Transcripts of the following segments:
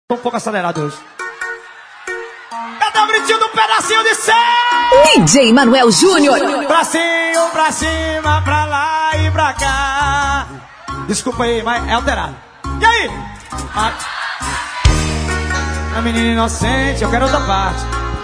Tô um pouco acelerado hoje. Cadê o gritinho do pedacinho de céu? DJ Manuel Júnior. Pra cima, pra lá e pra cá. Desculpa aí, mas é alterado. E aí? A menina inocente, eu quero outra parte.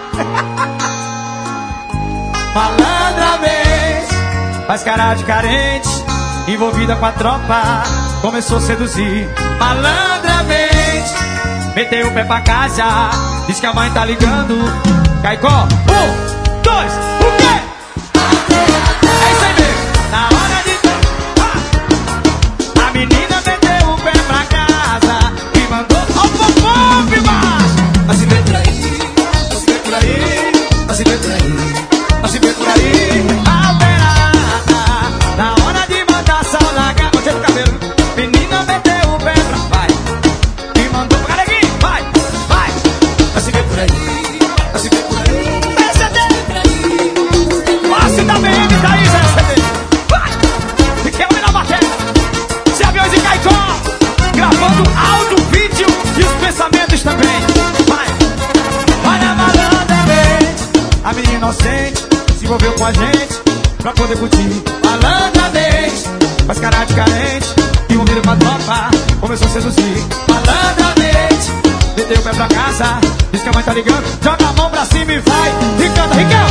Malandramente, faz cara de carente, envolvida com a tropa, começou a seduzir. Malandramente, meteu o pé pra casa, diz que a mãe tá ligando. Caicó, 1, 2, o quê? É isso aí mesmo. Na hora de... A menina meteu o pé pra casa e mandou ao popô, macho. Mas se vê por aí, mas se vê por aí, mas se vê por aí, mas se vê por aí. Alterada, na hora de mandar sal na garra. Gostei do cabelo. Menina meteu o pé pra... Vai. E mandou pra Careguinho, vai, vai. Mas se vê por aí, mas se vê por aí. PCD. Passe da BM, tá aí, PCD. Vai. E que é o melhor bater. Se aviões e Caicó. Gravando áudio, vídeo e os pensamentos também. Vai. Vai na malandramente. A menina inocente se envolveu com a gente pra poder curtir. Malandramente, faz cara de carente, envolvido com a tropa, começou a seduzir. Malandramente, meteu o pé pra casa, diz que a mãe tá ligando. Joga a mão pra cima e vai. E canta, Riquel.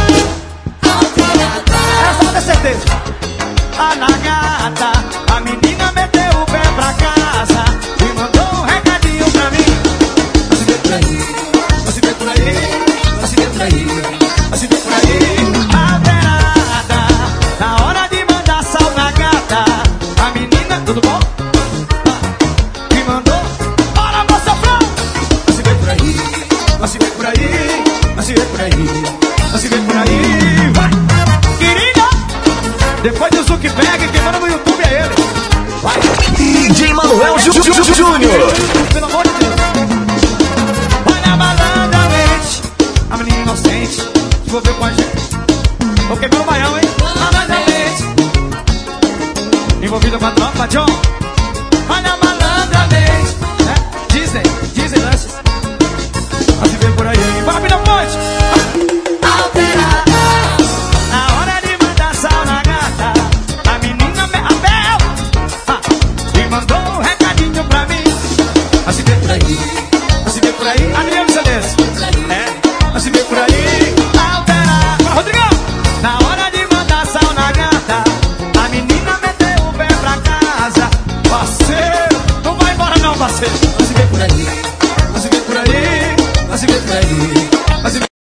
Essa pode ter certeza. Tá na gata, a menina meteu o pé pra casa e mandou um recadinho pra mim. Mas se vê por aí, mas se vê por aí, mas se vê por aí, mas se vê por aí. Alterada, na hora de mandar sal na gata, a menina, tudo bom? Me mandou, bora moça Fran. Mas se vê por aí, mas se vê por aí, mas se vê por aí, mas se vê por aí. Vai, querida. Depois do Zuckerberg, quem manda no YouTube é ele. Vai. DJ Manuel Júnior. Pelo amor de Deus. Vai na malandramente, a menina inocente se envolveu com a gente. Tô quebrando o baião, hein? Malandramente, envolvida com a tropa, John. Vai na malandramente, né? Disney lanches. Mas se vê por aí, vai na ponte. Alterada, na hora de mandar sal na gata, a menina Abel e mandou um recadinho pra mim. Mas se vê por aí, mas se vê por aí. Adriano Cedes, mas se vê por aí. Alterada, Rodrigão. Na hora de mandar sal na gata, a menina meteu o pé pra casa. Parceiro, não vai embora não, parceiro. Mas se vê por aí, mas se vê por aí, mas se vê por aí, mas se vê por aí.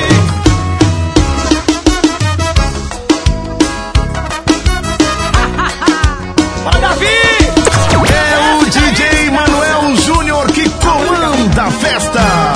Bora, Davi! É o DJ Manuel Júnior que comanda a festa.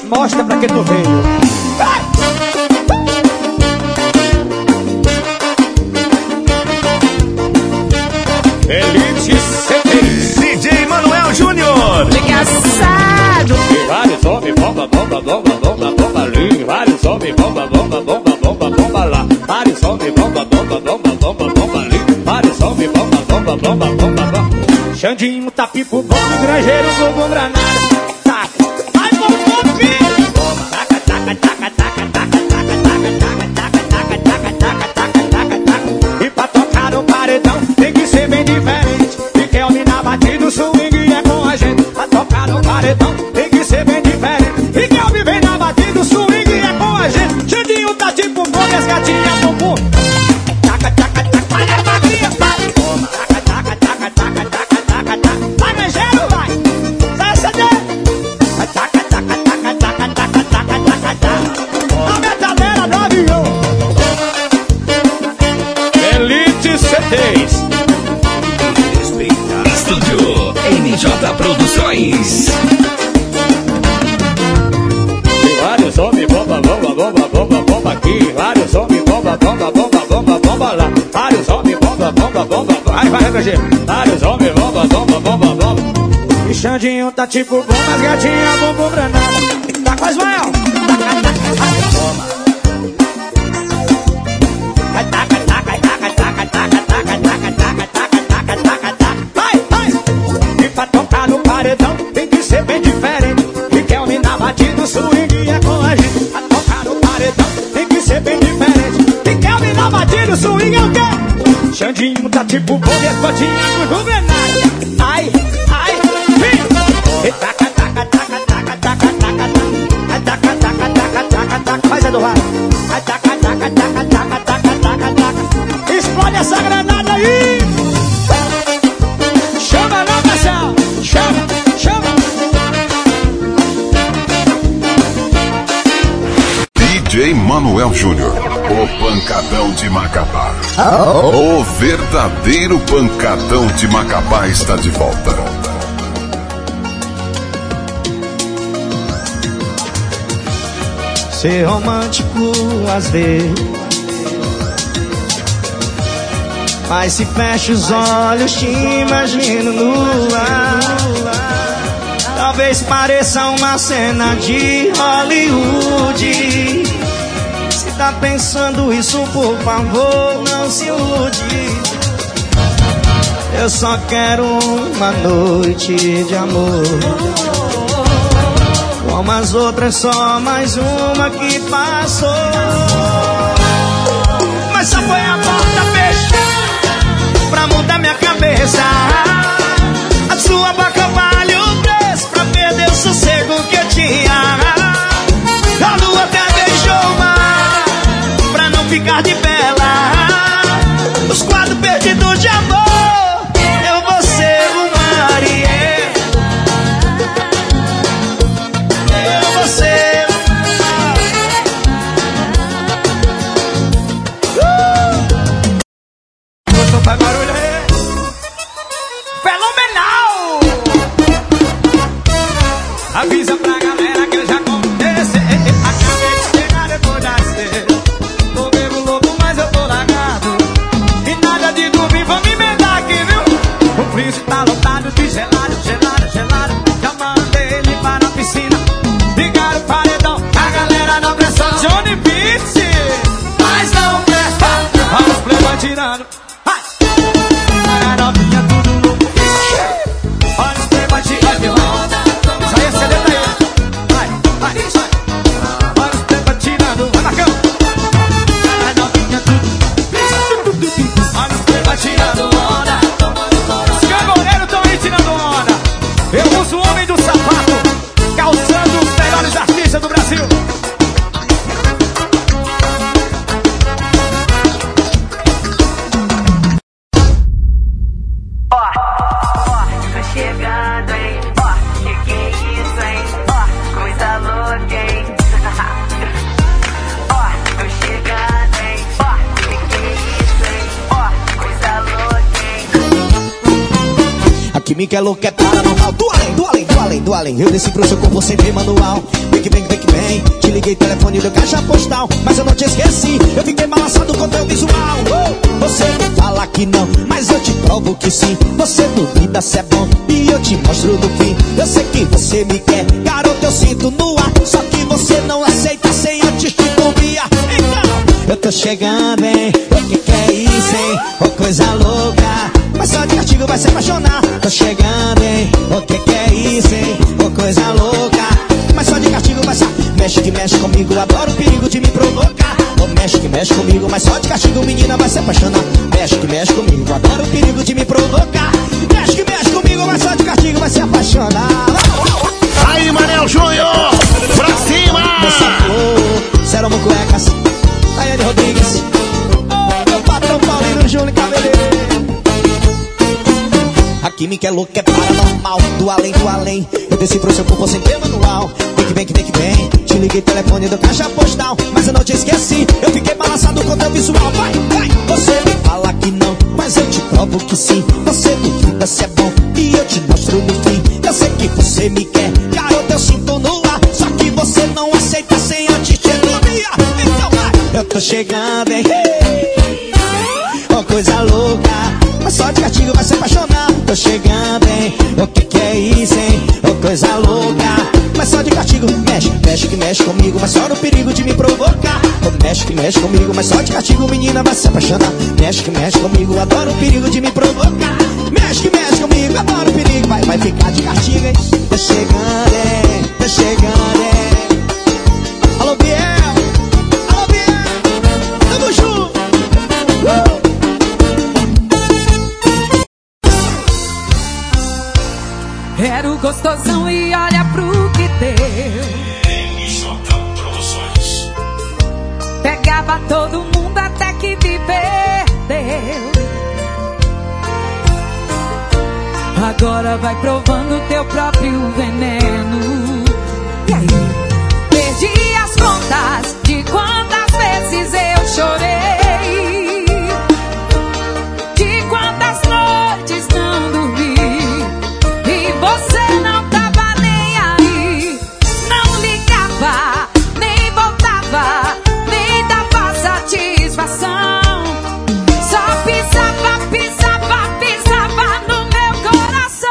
Mostra pra que tu veio. Elite CT. DJ Manuel Júnior. Engraçado. Vários homens, bomba, bomba, bomba, bomba, bomba ali. Vários homens, bomba, bomba, bomba, bomba, bomba lá. Vários homens, bomba, bomba, bomba, bomba, bomba ali. Vários homens, bomba, bomba, bomba, bomba, bomba. Xandinho tá pipo bom no granjeiro, bumbum granada. Taca, vai bumbum filho. Taca, taca, taca, taca, taca, taca, taca, taca, taca, taca, taca, taca, taca, taca. E pra tocar no paredão tem que ser bem diferente. E quer homem na batida, o swing é com a gente. Pra tocar no paredão tem que ser bem diferente. E quer homem vem na batida, o swing é com a gente. Xandinho tá tipo bom, as gatinhas bumbum. Taca, taca, taca, vai a magrinha, vai. Taca, taca, taca, taca, taca, taca, taca. Vai, granjeiro, vai. Sai, sai, sai. Taca, taca, taca, taca, taca, taca, taca, taca. A metadeira do avião. Elite CTs. Estúdio MJ Produções. Vários homens, bomba, bomba, bomba, bomba, bomba aqui. Vários homens, bomba, bomba, bomba, bomba, bomba lá. Vários homens, bomba, bomba, bomba. Vai, vai, granjeiro. Vários homens, bomba, bomba, bomba, bomba. E Xandinho tá tipo bom, mas gatinha, bumbum granada. Tá com as mãos. E pra tocar no paredão tem que ser bem diferente. E quer homem na batida, o swing é com a gente. Pra tocar no paredão tem que ser bem diferente. E quer homem na batida, o swing é o quê? Xandinho tá tipo bom e as botinhas com granada. Ai, ai, vem! E taca, taca, taca, taca, taca, taca, taca. Taca, taca, taca, taca, taca. Faz a do raio. Taca, taca, taca, taca, taca, taca, taca. Explode essa granada aí! Chama na pressão! Chama, chama! DJ Manuel Júnior, o pancadão de Macapá. O verdadeiro pancadão de Macapá está de volta. Ser romântico às vezes, mas se fecha os olhos te imagino no ar. Talvez pareça uma cena de Hollywood. Se tá pensando isso, por favor, não se ilude. Eu só quero uma noite de amor, como as outras, só mais uma que passou. Mas só foi a porta fechada pra mudar minha cabeça. A sua boca vale o preço pra perder o sossego que eu tinha. A lua até beijou o mar pra não ficar de vela. Os quadros perdidos de amor, eu vou ser o Mariel. Eu vou ser o faz barulho aí. Fenomenal! Avisa pra galera que eu já comecei. Acabei de chegar depois das 6. Tô bebo louco, mas eu tô largado. E nada de dormir, vou me emendar aqui, viu? O freezer tá lotado de gelado, gelado, gelado. Já mandei ele para a piscina. Ligaram o paredão, a galera não presta. Johnny Beats, mas não presta. Olha os playboy tirando. A novinha tudo louco. Olha os playboy tirando. Isso aí é CD pra ele. química é louca, é paranormal. Do além, do além, do além, do além. Eu desci pro seu corpo sem ter manual. Vem que vem, vem que vem. Te liguei, telefone deu caixa postal, mas eu não te esqueci. Eu fiquei balançado com teu visual. Você fala que não, mas eu te provo que sim. Você duvida se é bom e eu te mostro no fim. Eu sei que você me quer, garoto, eu sinto no ar. Só que você não aceita sem antes te convia. Então, eu tô chegando, hein? O que é isso, hein? Ô coisa louca, mas só de castigo vai se apaixonar. Tô chegando, hein? O que é isso, hein? Ô coisa louca, mas só de castigo vai se... Mexe que mexe comigo, adoro o perigo de me provocar. Ô mexe que mexe comigo, mas só de castigo menina vai se apaixonar. Mexe que mexe comigo, adoro o perigo de me provocar. Mexe que mexe comigo, mas só de castigo vai se apaixonar. Aí, Manel Júnior, pra cima! Moça Flor, Seromo Cuecas, Daiane Rodrigues, meu patrão Paulino Júnior Cabeleireiro. A química é louca, é paranormal. Do além, do além. Eu desci pro seu corpo sem ter manual. Vem que vem, que vem, que vem. Te liguei, telefone deu caixa postal, mas eu não te esqueci. Eu fiquei balançado com teu visual. Vai, vai. Você me fala que não, mas eu te provo que sim. Você duvida se é bom e eu te mostro no fim. Eu sei que você me quer, garoto, eu sinto no ar. Só que você não aceita sem antes te entumiar. Então vai. Eu tô chegando, hein? Oh, coisa louca, mas só de castigo vai se apaixonar. Tô chegando, hein? O que é isso, hein? Oh, coisa louca, mas só de castigo. Mexe, mexe que mexe comigo, mas só no perigo de me provocar. Oh, mexe que mexe comigo, mas só de castigo menina vai se apaixonar. Mexe que mexe comigo, adoro o perigo de me provocar. Mexe que mexe comigo, adoro o perigo. Vai ficar de castigo, hein? Tô chegando, hein? Tô chegando, hein? Alô, Biel! Alô, Biel! Tamo junto! Era o gostosão e olha pro que deu. MJ Produções. Pegava todo mundo até que me perdeu. Agora vai provando teu próprio veneno. E aí? Perdi as contas de quantas vezes eu chorei, de quantas noites não dormi. Você não tava nem aí, não ligava, nem voltava, nem dava satisfação. Só pisava, pisava, pisava no meu coração.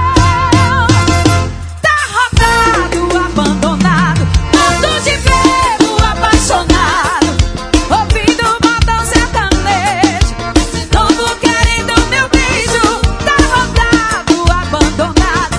Tá rodado, abandonado, mundo de bebo apaixonado, ouvindo modão sertanejo, novo querendo meu beijo. Tá rodado, abandonado,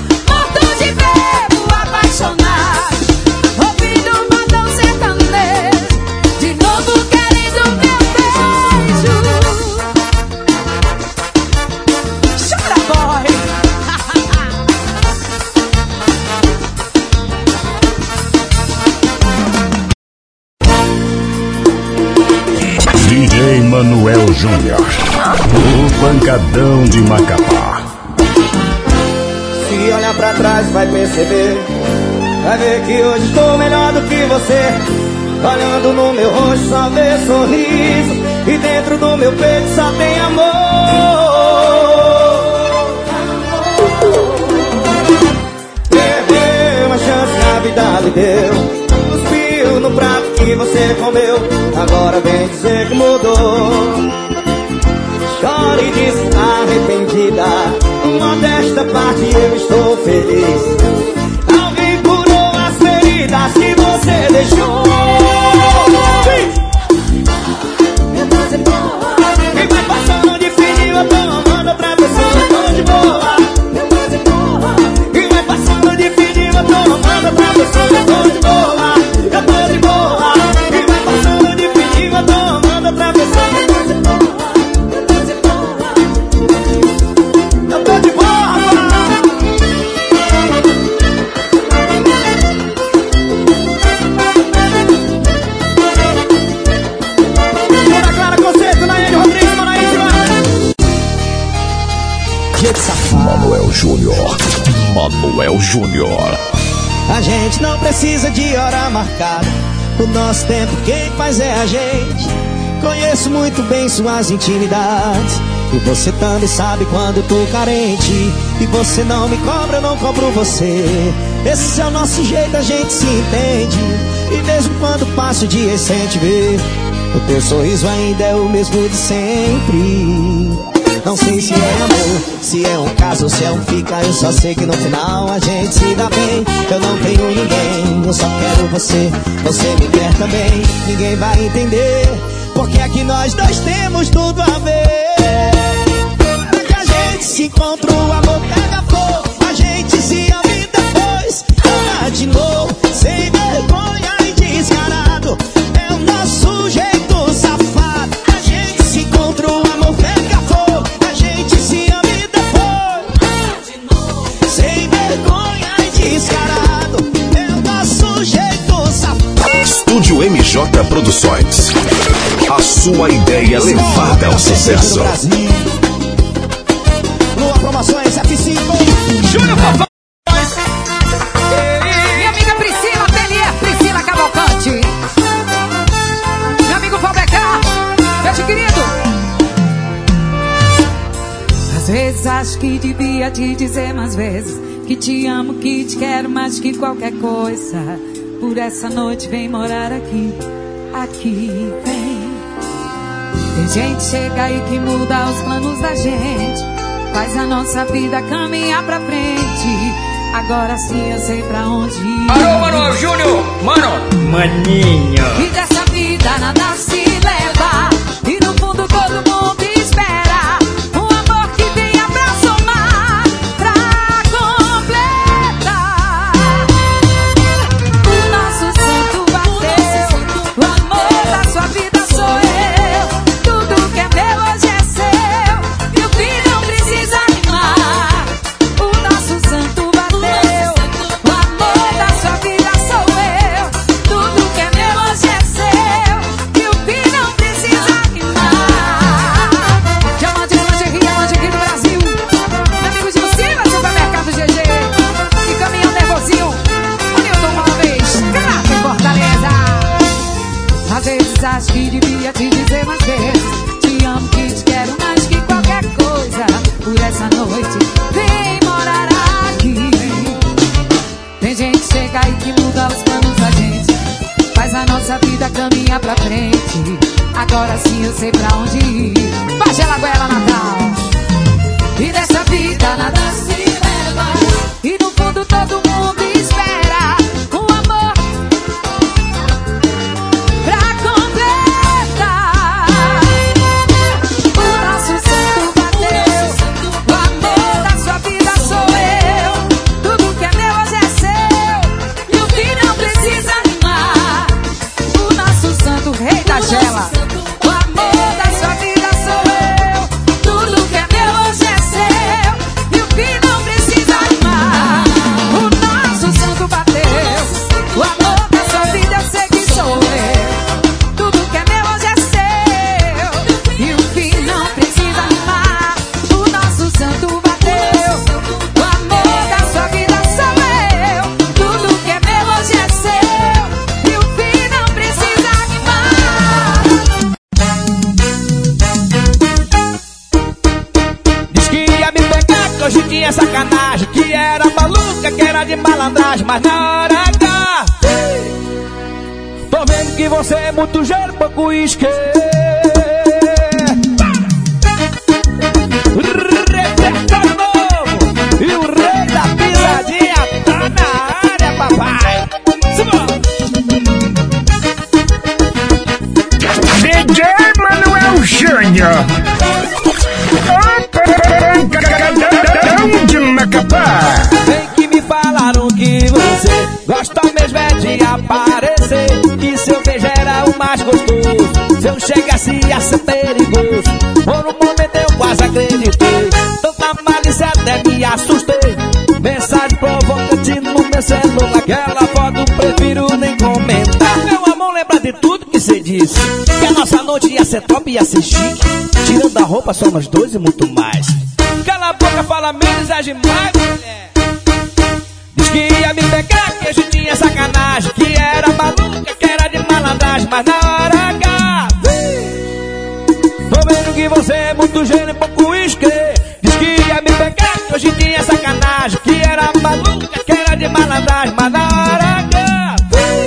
DJ Manuel Júnior, o pancadão de Macapá. Se olhar pra trás vai perceber, vai ver que hoje estou melhor do que você. Olhando no meu rosto só vê sorriso, e dentro do meu peito só tem amor. Perdeu uma chance que a vida lhe deu, cuspiu no prato que você comeu, agora vem dizer que mudou. Chora e diz arrependida, modesta parte eu estou feliz. Alguém curou as feridas que você deixou. E vai passando de fininho, eu tô amando outra pessoa, eu tô de boa. E vai passando de fininho, eu tô amando outra pessoa, eu tô de boa. Eu tô de boa. E vai passando de fininho, eu tô amando outra pessoa, eu tô de boa. Eu tô de boa. Bora, Clara Conceito, Daiane Rodrigues, Manaísima. Gente safado. Manuel Júnior, Manuel Júnior. A gente não precisa de hora marcada, o nosso tempo quem faz é a gente. Conheço muito bem suas intimidades E você também sabe quando tô carente. E você não me cobra, eu não cobro você. Esse é o nosso jeito, a gente se entende. E mesmo quando passo o dia sem te ver, o teu sorriso ainda é o mesmo de sempre. Não sei se é amor, se é um caso ou se é um fica. Eu só sei que no final a gente se dá bem. Eu não tenho ninguém, eu só quero você. Você me quer também, ninguém vai entender, porque aqui nós dois temos tudo a ver. A gente se encontra, o amor pega fogo. A gente se ama e depois ama de novo. Sem vergonha e descarado, é o nosso jeito safado. A gente se encontra, o amor pega fogo. A gente se ama e depois ama de novo. Sem vergonha e descarado, é o nosso jeito safado. Estúdio MJ Produções. A sua ideia levada ao sucesso. Lua Promoções F5 Júnior Fofão. Minha amiga Priscila Atelier, Priscila Cavalcante. Meu amigo Valbecar, beijo querido. Às vezes acho que devia te dizer mais vezes que te amo, que te quero mais que qualquer coisa. Por essa noite vem morar aqui, aqui vem. Tem gente chega aí que muda os planos da gente, faz a nossa vida caminhar pra frente. Agora sim eu sei pra onde ir. Alô, Manuel Júnior, mano. Maninho. E dessa vida nada se leva, e no fundo todo mundo espera um amor que venha pra somar, pra completar. O nosso santo bateu, o amor da sua vida sou eu. Tudo que é meu hoje é seu, e o fim não precisa rimar. O nosso santo bateu, o amor da sua vida sou eu. Tudo que é meu hoje é seu, e o fim não precisa rimar. Diamante, lingerie, amante aqui do Brasil. Meu amigo de Silva, supermercado GG. E caminhão nervosinho, o Nilton Móveis, craque em Fortaleza. Às vezes acho que devia te dizer mais vezes, te amo, que te quero mais que qualquer coisa. Por essa noite, vem morar aqui. Tem gente que chega aí que muda os planos da gente, faz a nossa vida caminhar pra frente. Agora sim eu sei pra onde ir. Pagela Goela Natal. E dessa vida nada se leva, e no fundo todo mundo espera um amor pra completar. O nosso santo bateu, o amor da sua vida sou eu. Tudo que é meu hoje é seu, e o fim não precisa rimar. O nosso santo rei da gela, o amor da sua vida sou eu. Tudo que é meu hoje é seu, e o fim não precisa rimar. O nosso santo bateu, o amor da sua vida eu sei que sou eu. Tudo que é meu hoje é seu, e o fim não precisa rimar. O nosso santo bateu, o amor da sua vida sou eu. Tudo que é meu hoje é seu, e o fim não precisa rimar. Diz que ia me pegar, que hoje tinha sacanagem, que era maluca, que era de malandragem. Mas na hora H, tô vendo que você é muito gelo, pouco uísque. Repertório novo, e o rei da pisadinha tá na área, papai. Simbora. DJ Manuel Júnior. Pancadão de Macapá. Bem que me falaram que você gosta mesmo é de aparecer, que seu beijo era o mais gostoso, se eu chegasse a ser perigoso. Por um momento eu quase acreditei, tanta malícia até me assustei. Mensagem provocante no meu celular, aquela foto prefiro nem comentar. Meu amor, lembra de tudo que você disse, que a nossa noite ia ser top, ia ser chique. Tirando a roupa só nós dois e muito mais. Cala a boca, fala menos, age mais, mulher. Diz que ia me pegar, que hoje tinha sacanagem, que era maluca, que era de malandragem. Mas na hora H, tô vendo que você é muito gênio, pouco malandragem, mas na hora H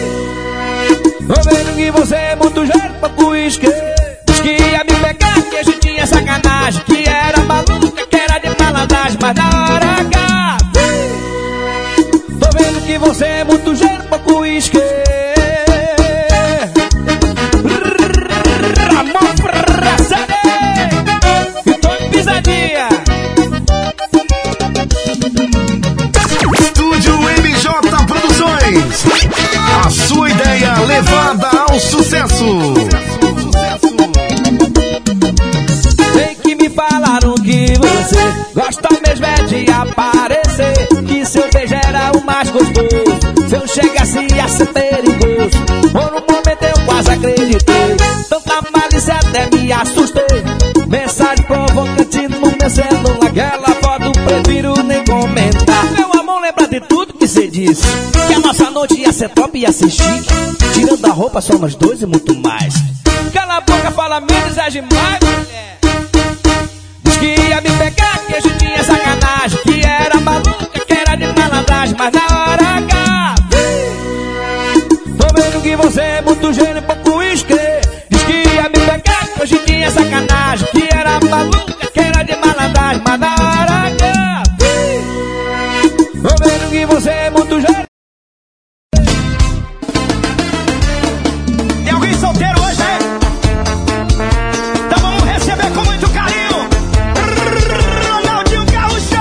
tô vendo que você é muito jeito pra uísque. Diz que ia me pegar, que a gente tinha sacanagem, que era maluca, que era de malandragem, mas na hora H tô vendo que você é muito jeito pra uísque. Ramon Frassade e tô em pisadinha. Estúdio MJ Produções. A sua ideia levada ao sucesso. Sei que me falaram que você gosta mesmo é de aparecer, que seu beijo era o mais gostoso, se eu chegasse ia ser perigoso. Por um momento eu quase acreditei, tanta malícia até me assustei. Mensagem provocante no meu celular, aquela foto prefiro nem comentar. Meu amor, lembra de tudo que você disse, que a nossa noite ia ser top, ia ser chique, tirando a roupa só nós dois e muito mais. Cala a boca, fala menos, é demais, mulher. Diz que ia me pegar, que a gente tinha sacanagem, que era maluca, que era de malandragem, mas na hora H tô vendo que você é muito gênio, pouco uísque. Diz que ia me pegar, que a gente tinha sacanagem, que era maluca, que era de malandragem, mas na hora H tô vendo que você é muito gênio. Tem alguém solteiro hoje, é? Então vamos receber com muito carinho Ronaldinho Gaúcho!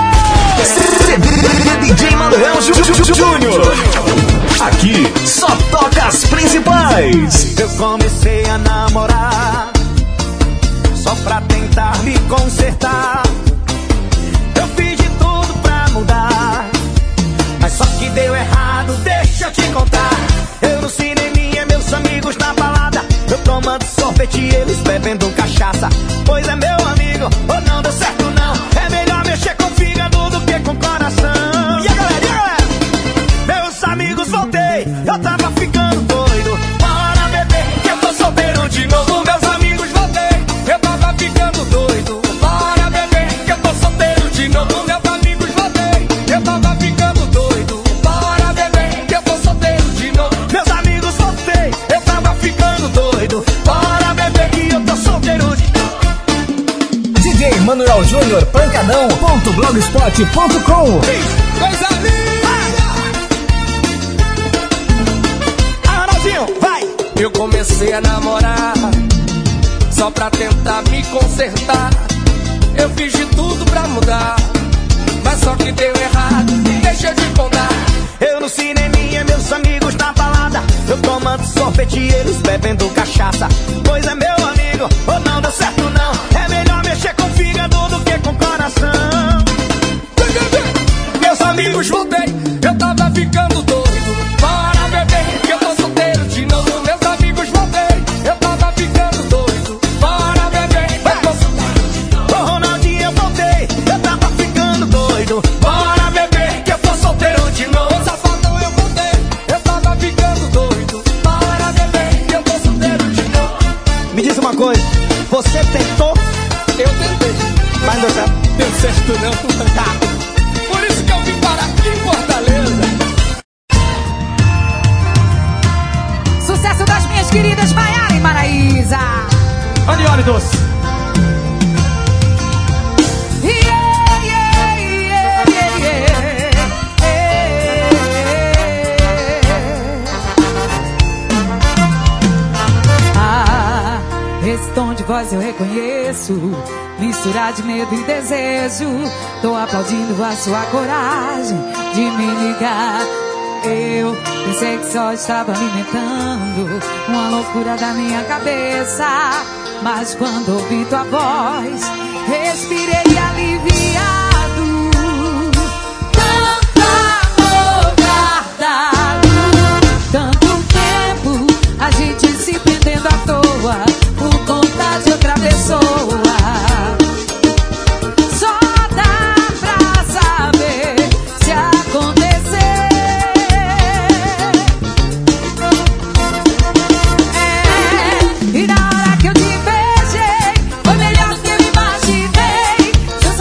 DJ Manuel Júnior. Aqui só toca as principais. Eu comecei a namorar só pra tentar me consertar. Eu fiz de tudo pra mudar, mas só que deu errado, deixa eu te contar. Eu no cineminha, meus amigos na balada, eu tomando sorvete e eles bebendo cachaça. Pois é, meu amigo, ou não deu certo não, é melhor mexer com o fígado do que com o coração. E a galera, meus amigos, voltei, eu tava ficando doido. Bora beber, que eu tô solteiro de novo. Meus amigos, voltei, eu tava ficando doido. Bora beber, que eu tô solteiro de novo. Meus amigos, voltei, eu tava ficando doido. Bora beber, que eu tô solteiro de novo. Meus amigos, voltei, eu tava ficando doido. Bora beber, que eu tô solteiro de novo. DJ Manuel Júnior, pancadão.blogspot.com. Coisa linda! Arnaldinho, vai! Eu comecei a namorar só pra tentar me consertar. Eu fiz de tudo pra mudar, mas só que deu errado, deixa eu te contar. Eu no cineminha, meus amigos na balada, eu tomando sorvete e eles bebendo cachaça. Pois é, meu amigo, ou não deu certo não, é melhor mexer com o fígado do que com o coração. Meus amigos, voltei, eu tava ficando doido. Bora beber, que eu tô solteiro de novo. Meus amigos, voltei, eu tava ficando doido. Bora beber, eu tô solteiro de novo. Ô Ronaldinho, eu voltei, eu tava ficando doido. Bora beber, que eu tô solteiro de novo. Safadão, eu voltei, eu tava ficando doido. Bora beber, que eu tô solteiro de novo. Me diz uma coisa, você tentou, Eu tentei, mas não deu certo. deu certo não. Tá. Por isso que eu vim parar aqui em Fortaleza. Sucesso das minhas queridas Maiara e Maraísa. Aniole doce. Yeah, yeah, yeah, yeah, yeah. Ah, esse tom de voz eu reconheço, mistura de medo e desejo. Tô aplaudindo a sua coragem de me ligar. Eu pensei que só estava alimentando uma loucura da minha cabeça, mas quando ouvi tua voz, respirei aliviado. Tanto amor guardado, tanto tempo a gente se prendendo à toa por conta de outra pessoa. Só dá pra saber se acontecer. E na hora que eu te beijei, foi melhor do que eu imaginei. Seus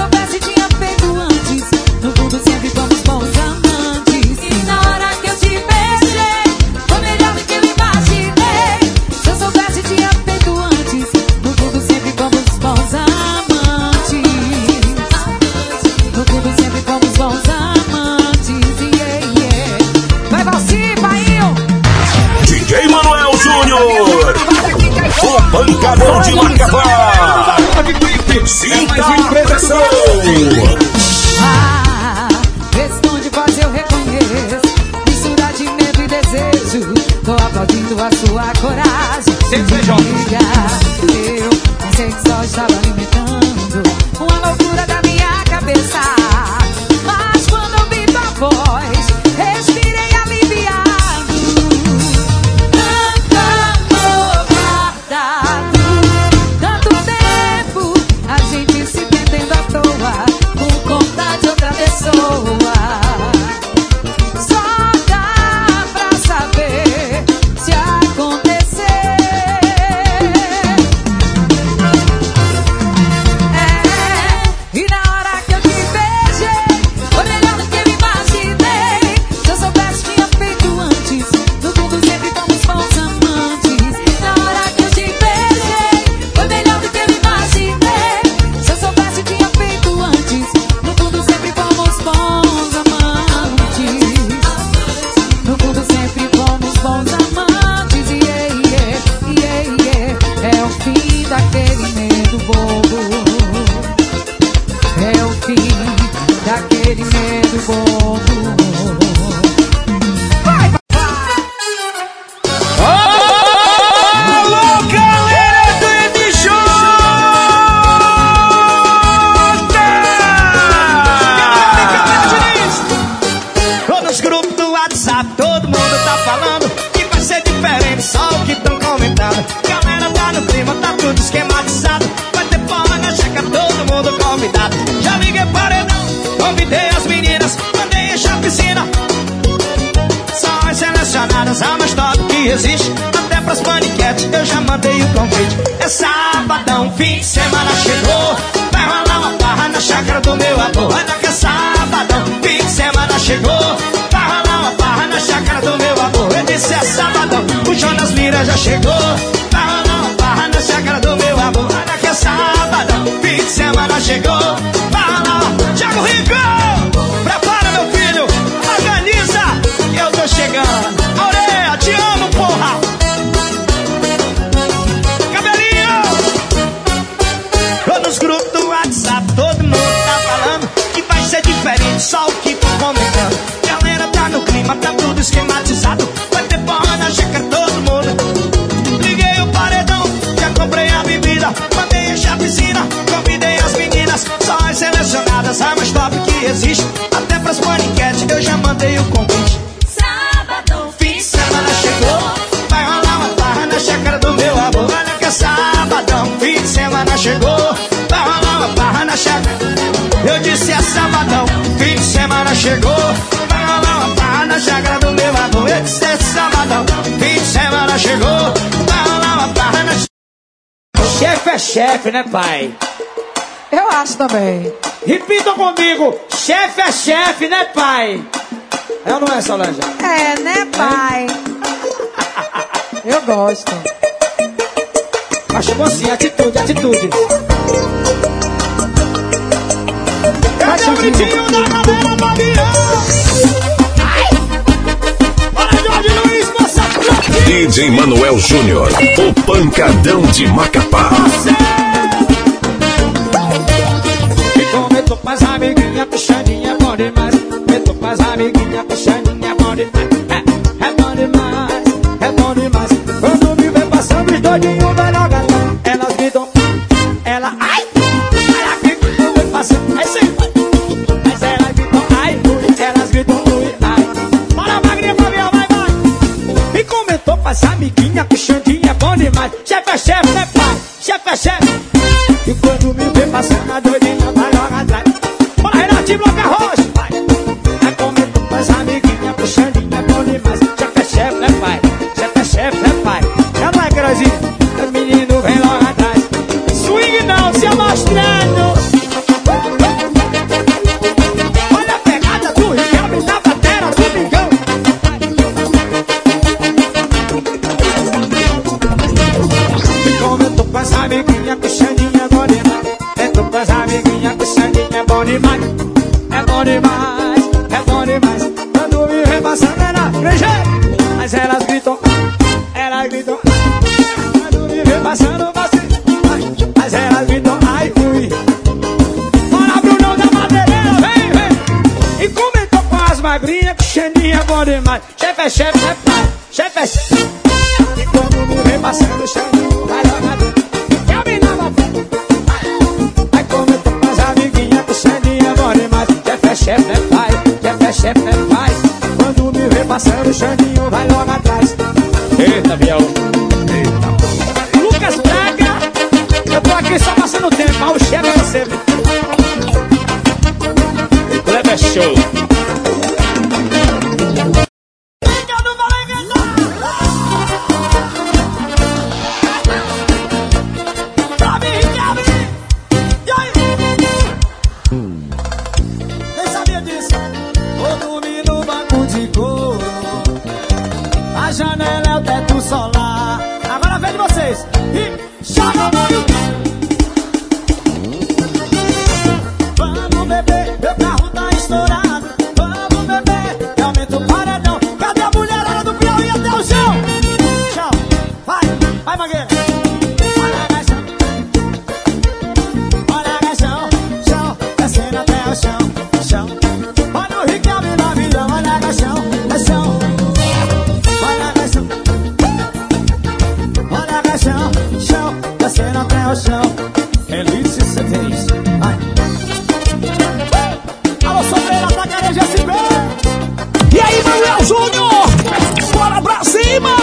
Responde, voz eu reconheço. Mistura de medo e desejo. Tô aplaudindo a sua coragem. Sempre jovem. Eu pensei que só estava alimentando uma loucura da minha cabeça. Mas quando ouvi tua voz, respirei aliviado. Tanto amor guardado, tanto tempo a gente se perdendo à toa por conta de outra pessoa. Só dá pra saber se acontecer. E na hora que eu te beijei, foi melhor do que eu imaginei. Se eu soubesse, tinha feito antes. No fundo sempre fomos bons amantes. Na hora que eu te beijei, foi melhor do que eu imaginei. Se eu soubesse, tinha feito antes. No fundo sempre fomos bons amantes. No fundo sempre fomos bons amantes. É o fim daquele medo bobo. É o fim daquele medo bobo. Alô, galera do MJ! Todos os grupos do WhatsApp, todo mundo tá falando que vai ser diferente, só o que tão comentando. Galera tá no clima, tá tudo esquematizado. Vai ter forma na checa, todo mundo convidado. Já liguei paredão, convidei as meninas, mandei encher a piscina. São as selecionadas, a mais top que existe. Até pras paniquetes eu já mandei o convite. É sabadão, fim de semana chegou. Vai rolar uma barra na chácara do meu amor. Olha que é sabadão, fim de semana chegou. Vai rolar uma barra na chácara do meu amor. Eu disse é sabadão, o Jonas Lira já chegou. Vai rolar uma barra na chácara do meu amor. Olha que é sabadão, fim de semana chegou. Vai rolar uma... Thiago Rico, prepara meu filho, organiza que eu tô chegando. Aureia, te amo, porra. Cabelinho. Todos os grupos do WhatsApp, todo mundo tá falando que vai ser diferente, só o que tô comentando. Galera tá no clima, tá tudo esquematizado. Vai ter porra na checa, todo mundo. Liguei o paredão, já comprei a bebida, mandei encher a piscina, convidei as meninas, só as selecionadas, a mais top que existe. Até pras paniquetes eu já mandei o convite. Sabadão, Fim de semana chegou, vai rolar uma barra na chácara do meu amor. Olha que é sabadão, fim de semana chegou, vai rolar uma barra na chácara. Eu disse é sabadão, fim de semana chegou, vai rolar uma barra na chácara do meu amor. Eu disse é sabadão, fim de semana chegou, vai rolar uma barra na chácara. Chefe é chefe, né, pai? eu acho também. Repitam comigo. Chefe é chefe, né, pai? É ou não é, Solange? É, né, pai? Eu gosto. Acho bom sim, atitude, atitude. Cadê o gritinho da galera Babião? Bora, Jorge Luiz, moça flor. DJ Manuel Júnior, o pancadão de Macapá. Meto pras amiguinha, puxadinha, é bom demais. Meto pras amiguinha, puxadinha, é bom demais. É bom demais, é bom demais. Quando me vê passando os doidinhos da galã, elas gritam, ela, ai, ela grita, me vê passando, é isso aí, pai. Mas elas gritam, ai, ui, elas gritam, ui, ai. Bora, magrinha, Fabião, vai, vai. E comentou pras amiguinha, puxadinha, é bom demais. Chefe é chefe, né, pai? Chefe é chefe. E quando me vê passando a doidinha, vai logo atrás. Bora, Renatinho, bloca roxo, pai. É comendo com as amiguinhas, puxandinha, bom demais. Chefe é chefe, né, pai? Chefe é chefe, né, pai? Já não é, Queirozinho? O menino vem logo atrás. Swing não, se amostrando. Olha a pegada do Riquelme na batera do Mingão. E comentou com as amiguinhas, puxandinha, bom demais. As amiguinhas com sanguinho é bom demais. É bom demais, é bom demais. Quando me vê passando é na igreja. Mas elas gritam, elas gritam. Quando me vê passando, você. Mas elas gritam, ai, ui. Bora, Bruno, magrinha, cheirinha, bom demais. Chefe é chefe, é pai. Chefe é chefe. E quando me vê passando o cheirinho, vai logo adentro. Eu me dava fé. Aí como eu tô com as amiguinhas, que cheirinha, bom demais. Chefe é chefe, é pai. Chefe é chefe, é pai. Quando me vê passando o cheirinho, vai logo atrás. Eita, Biel. Eita. Lucas Braga. Eu tô aqui só passando o tempo, mas o chefe é você, viu? Leva show. Nem sabia disso. Vou dormir no banco de couro. A janela é o teto solar. Agora vem de vocês. E chama muito. Vamos beber, meu carro tá estourado. Vamos beber, e aumenta o paredão. Cadê a mulherada do Piauí até o chão? Chão, vai Mangueira. Olha a chão, chão, descendo até o chão, chão. Olha o Riquelme na vida, olha a chão, é chão. Olha a chão, chão, descendo até o chão. Elite CDs, vai. Alô, Sobreira, tá querendo SP. E aí, Manuel Júnior? Bora pra cima!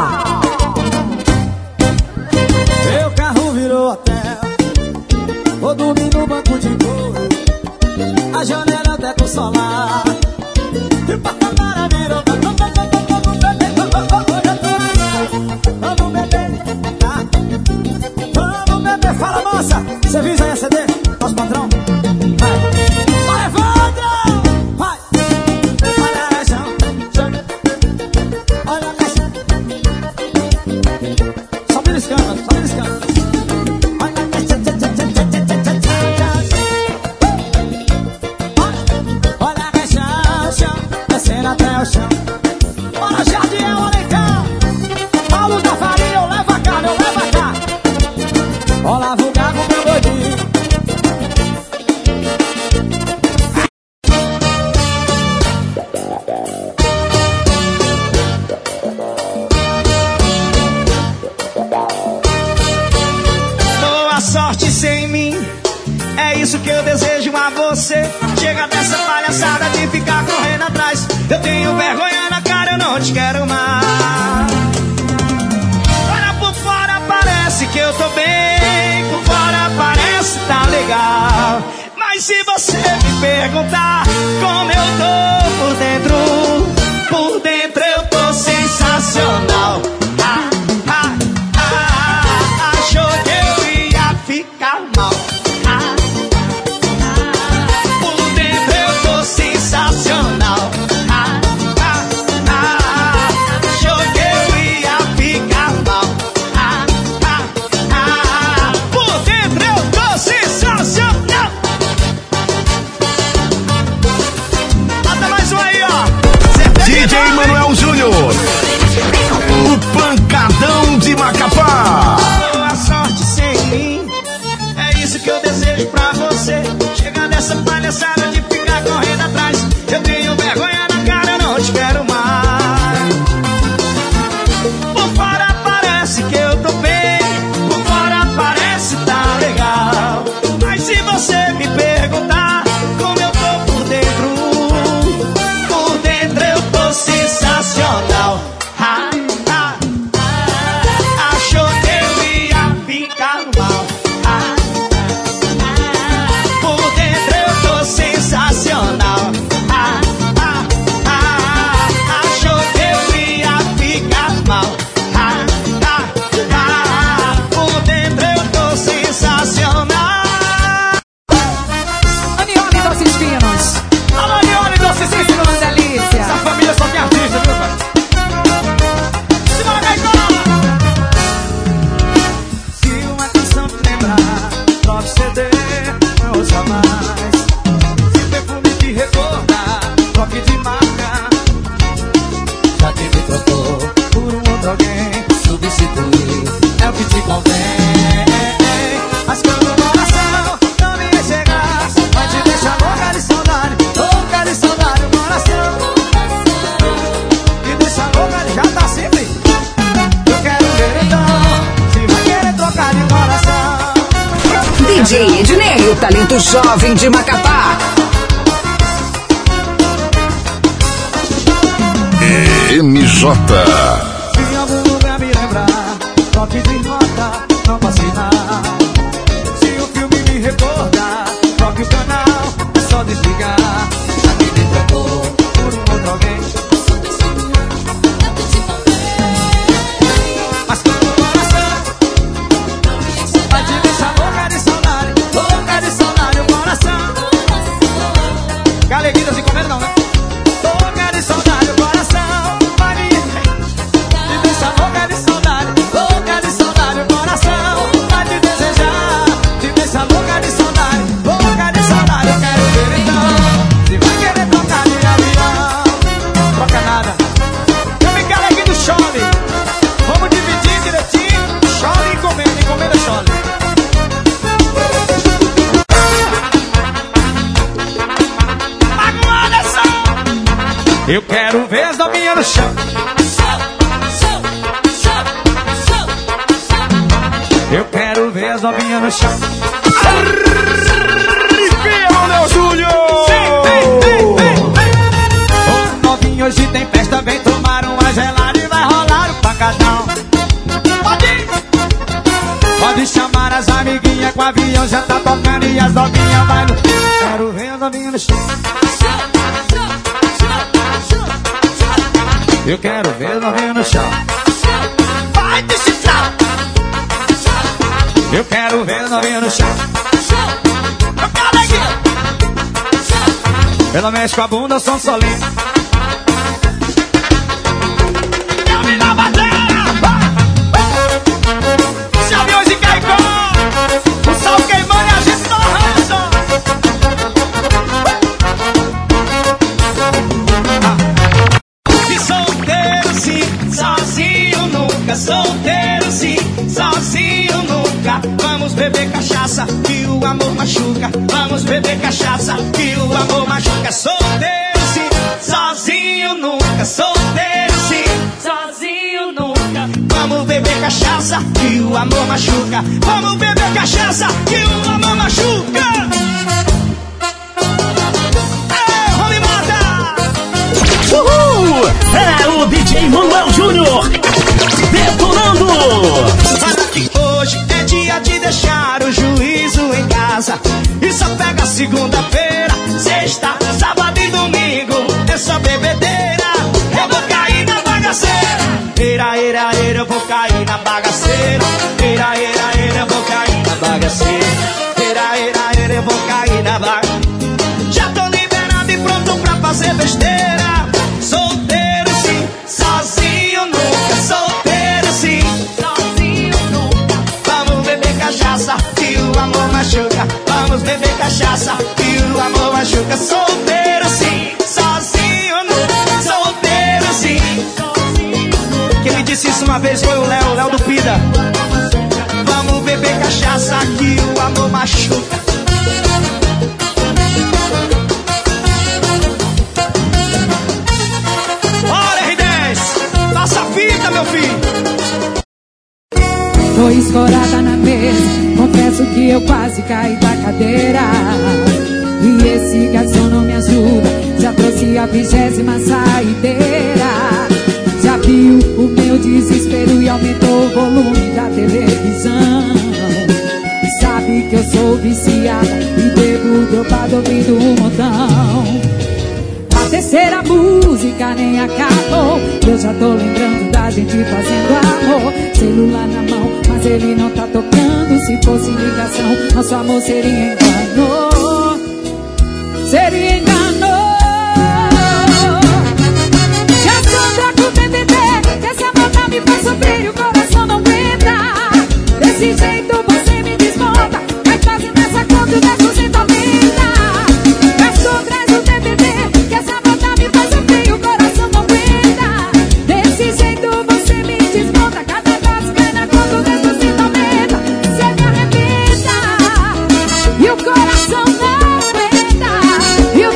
Meu carro virou hotel. Vou dormir no banco de couro. A janela é o teto solar. E o patamar virou. Vamos beber, tá? Vamos beber, fala moça. Você visa aí a CD? Nosso patrão? Vai, Evandro! Vai! Olha a caixão, olha a caixão. Só beliscando, só beliscando. Olha a caixão, olha a caixão, chão, descendo até o chão. Bora, Jardiel, Alencar. Paulo da Farinha, eu levo a cá, eu levo a cá. Olavo o Gago, meu gordinho. Boa sorte sem mim, é isso que eu desejo a você. Chega dessa palhaçada de ficar correndo atrás. Eu tenho vergonha na cara, eu não te quero mais. Olha por fora, parece que eu tô bem. Por fora parece tá legal. Mas se você me perguntar como eu tô por dentro eu tô sensacional. Achou que eu ia ficar mal. Por dentro eu tô sensacional. Achou que eu ia ficar mal. Por dentro eu tô sensacional. Bota mais um aí, ó. DJ Manuel Júnior, o pancadão de Macapá. Boa sorte sem mim, é isso que eu desejo pra você. Chega dessa palhaçada de ficar correndo atrás. Eu tenho vergonha na cara, eu não te quero mais. Por fora parece que eu tô bem, por fora parece tá legal. Mas se você me perguntar como eu tô por dentro eu tô sensacional. Achou que eu ia ficar mal. Por dentro eu tô sensacional. DJ Ednei, o talento jovem de Macapá. MJ. Se em algum lugar me lembrar, toque de nota, não vacilar. Se o filme me recordar, troque o canal, é só desligar. Aqui dentro eu tô por um outro alguém. Mas com o coração vai te deixar louca de saudade, o coração. Galeguitas e comendo não, né? Louca de saudade, o coração vai me te deixar louca de saudade, o coração vai te desejar, te deixar louca de saudade, eu quero ver então, se vai querer trocar de avião, troca nada, eu me carreguei do chole, vamos dividir direitinho, chole e comendo chole. Eu quero ver as novinhas no chão. Eu quero ver as novinhas no chão. Arrepia, Léo Júnior! Os novinhos hoje tem festa, vem tomar uma gelada e vai rolar o pancadão. Pode chamar as amiguinhas com o avião, já tá tocando e as novinhas vai no... Quero ver as novinhas no chão. Eu quero ver as novinhas no chão. Vai decifrar. Eu quero ver as novinhas no chão. Eu quero aqui. Ela mexe com a bunda, eu sou um solinho. Eu me dá bateria. Se aviões e caicó, o sol queimando e a gente torrando. Solteiro sim, sozinho nunca. Vamos beber cachaça, que o amor machuca. Vamos beber cachaça, que o amor machuca. Solteiro sim, sozinho nunca. Solteiro sim, sozinho nunca. Vamos beber cachaça, que o amor machuca. Vamos beber cachaça, que o amor machuca. Rony Mota! Uhul! É o DJ Manuel Júnior detonando! Hoje é dia de deixar o juízo em casa e só pega segunda-feira, sexta, sábado e domingo. É só bebedeira, eu vou cair na bagaceira. Eira, eira, eira, eu vou cair na bagaceira. Eira, eira, eira, eu vou cair na bagaceira. Eira, eira, eira, eu vou cair na bagaceira. Já tô liberado e pronto pra fazer besteira. Solteiro sim, sozinho nunca. Solteiro sim, sozinho nunca. Vamos beber cachaça, que o amor machuca. Vamos beber cachaça, que o amor machuca. Solteiro sim, sozinho nunca. Solteiro sim, sozinho nunca. Quem me disse isso uma vez foi o Léo do Pida. Vamos beber cachaça, que o amor machuca. Passa a fita, meu filho. Tô escorada na mesa, confesso que eu quase caí da cadeira. E esse garçom não me ajuda, já trouxe a 20ª saideira. Já viu o meu desespero e aumentou o volume da televisão. E sabe que eu sou viciada e bebo dopado ouvindo um montão. A terceira música nem acabou, eu já tô lembrando da gente fazendo amor. Celular na mão, mas ele não tá tocando. Se fosse ligação, nosso amor seria engano. Seria engano. Já sombra com o TBT, que essa moda me faz sofrer e o coração não aguenta. Desse jeito você me desmonta, mas quase nessa conta o 10% aumenta. Já sombra do TBT, que essa moda me faz sofrer e o coração não aguenta. Desse jeito você me desmonta, cada vez cai na conta o 10% aumenta. Você me arrebenta e o coração não aguenta. E o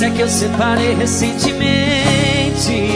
polícia que eu separei recentemente.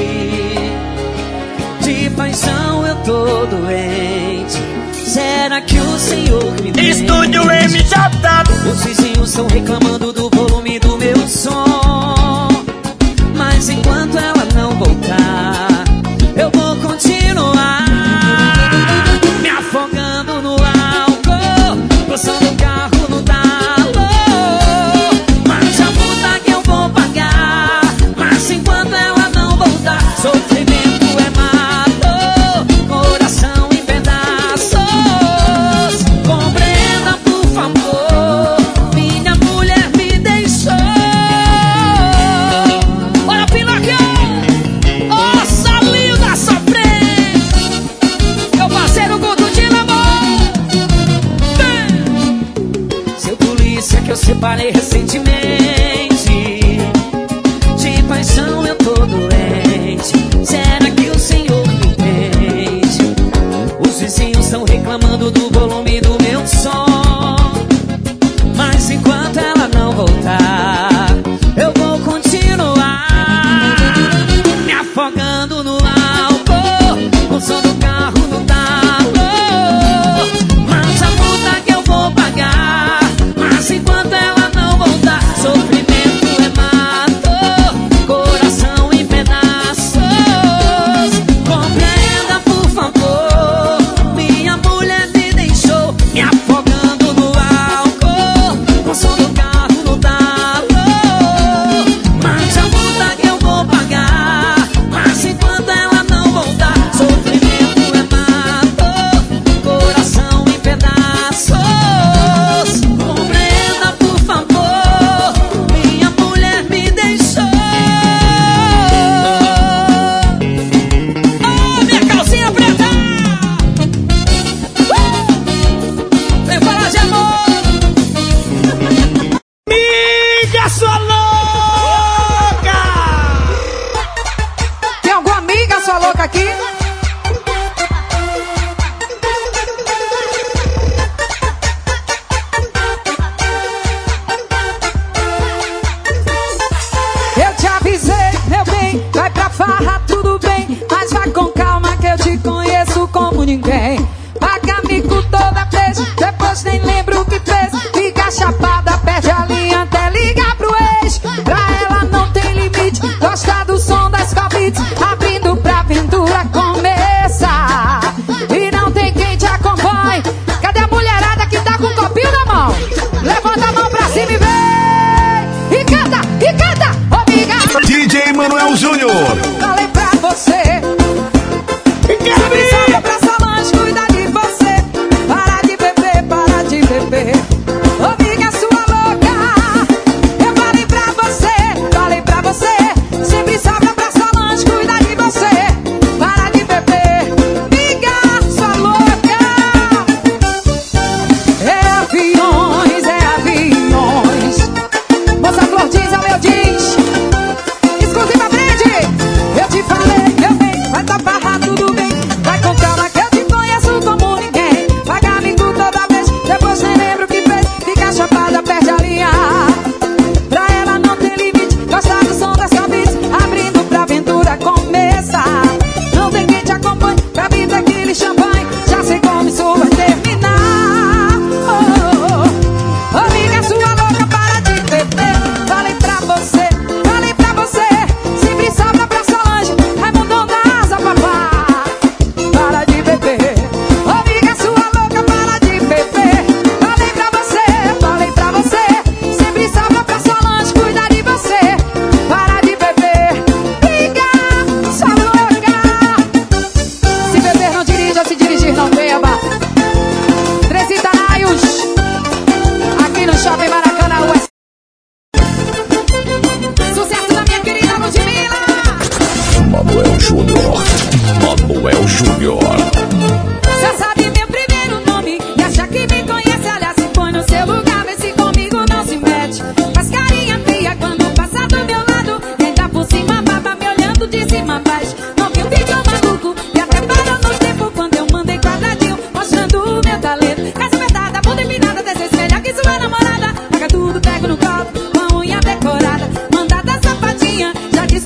De paixão eu tô doente. Será que o Senhor me deu? Estúdio MJ. Os vizinhos estão reclamando do volume do meu som. Mas enquanto ela não voltar, eu vou continuar me afogando no álcool, o som do carro no talo. Mas a multa que eu vou pagar, mas enquanto ela não voltar, sofrimento é mato, coração em pedaços. Compreenda, por favor, minha mulher me deixou. Olha, Pinocchio! Ó, Salinho da Sofrência! Meu parceiro Guto de namoro! Seu polícia que eu separei recentemente. De paixão eu tô doente. Será que o Senhor me entende? Os vizinhos estão reclamando do volume do meu som. Mas enquanto ela não voltar, eu vou continuar me afogando no álcool, o som do carro no talo. Mas a multa que eu vou pagar, mas enquanto ela não voltar, sofrimento é mato, coração em pedaços. Compreenda, por favor, minha mulher me deixou me afogando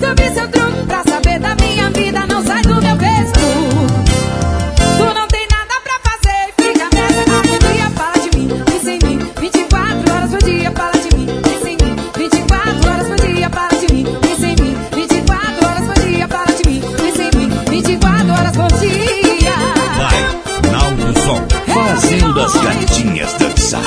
descobri seu truque pra saber da minha vida. Não sai do meu Facebook. Tu não tem nada pra fazer e fica nessa agonia. Fala de mim, pensa em mim 24 horas por dia. Fala de mim, pensa em mim 24 horas por dia. Fala de mim, pensa em mim 24 horas por dia. Fala de mim, pensa em mim 24 horas por dia. Vai, Naldo Som, fazendo as gatinhas dançar.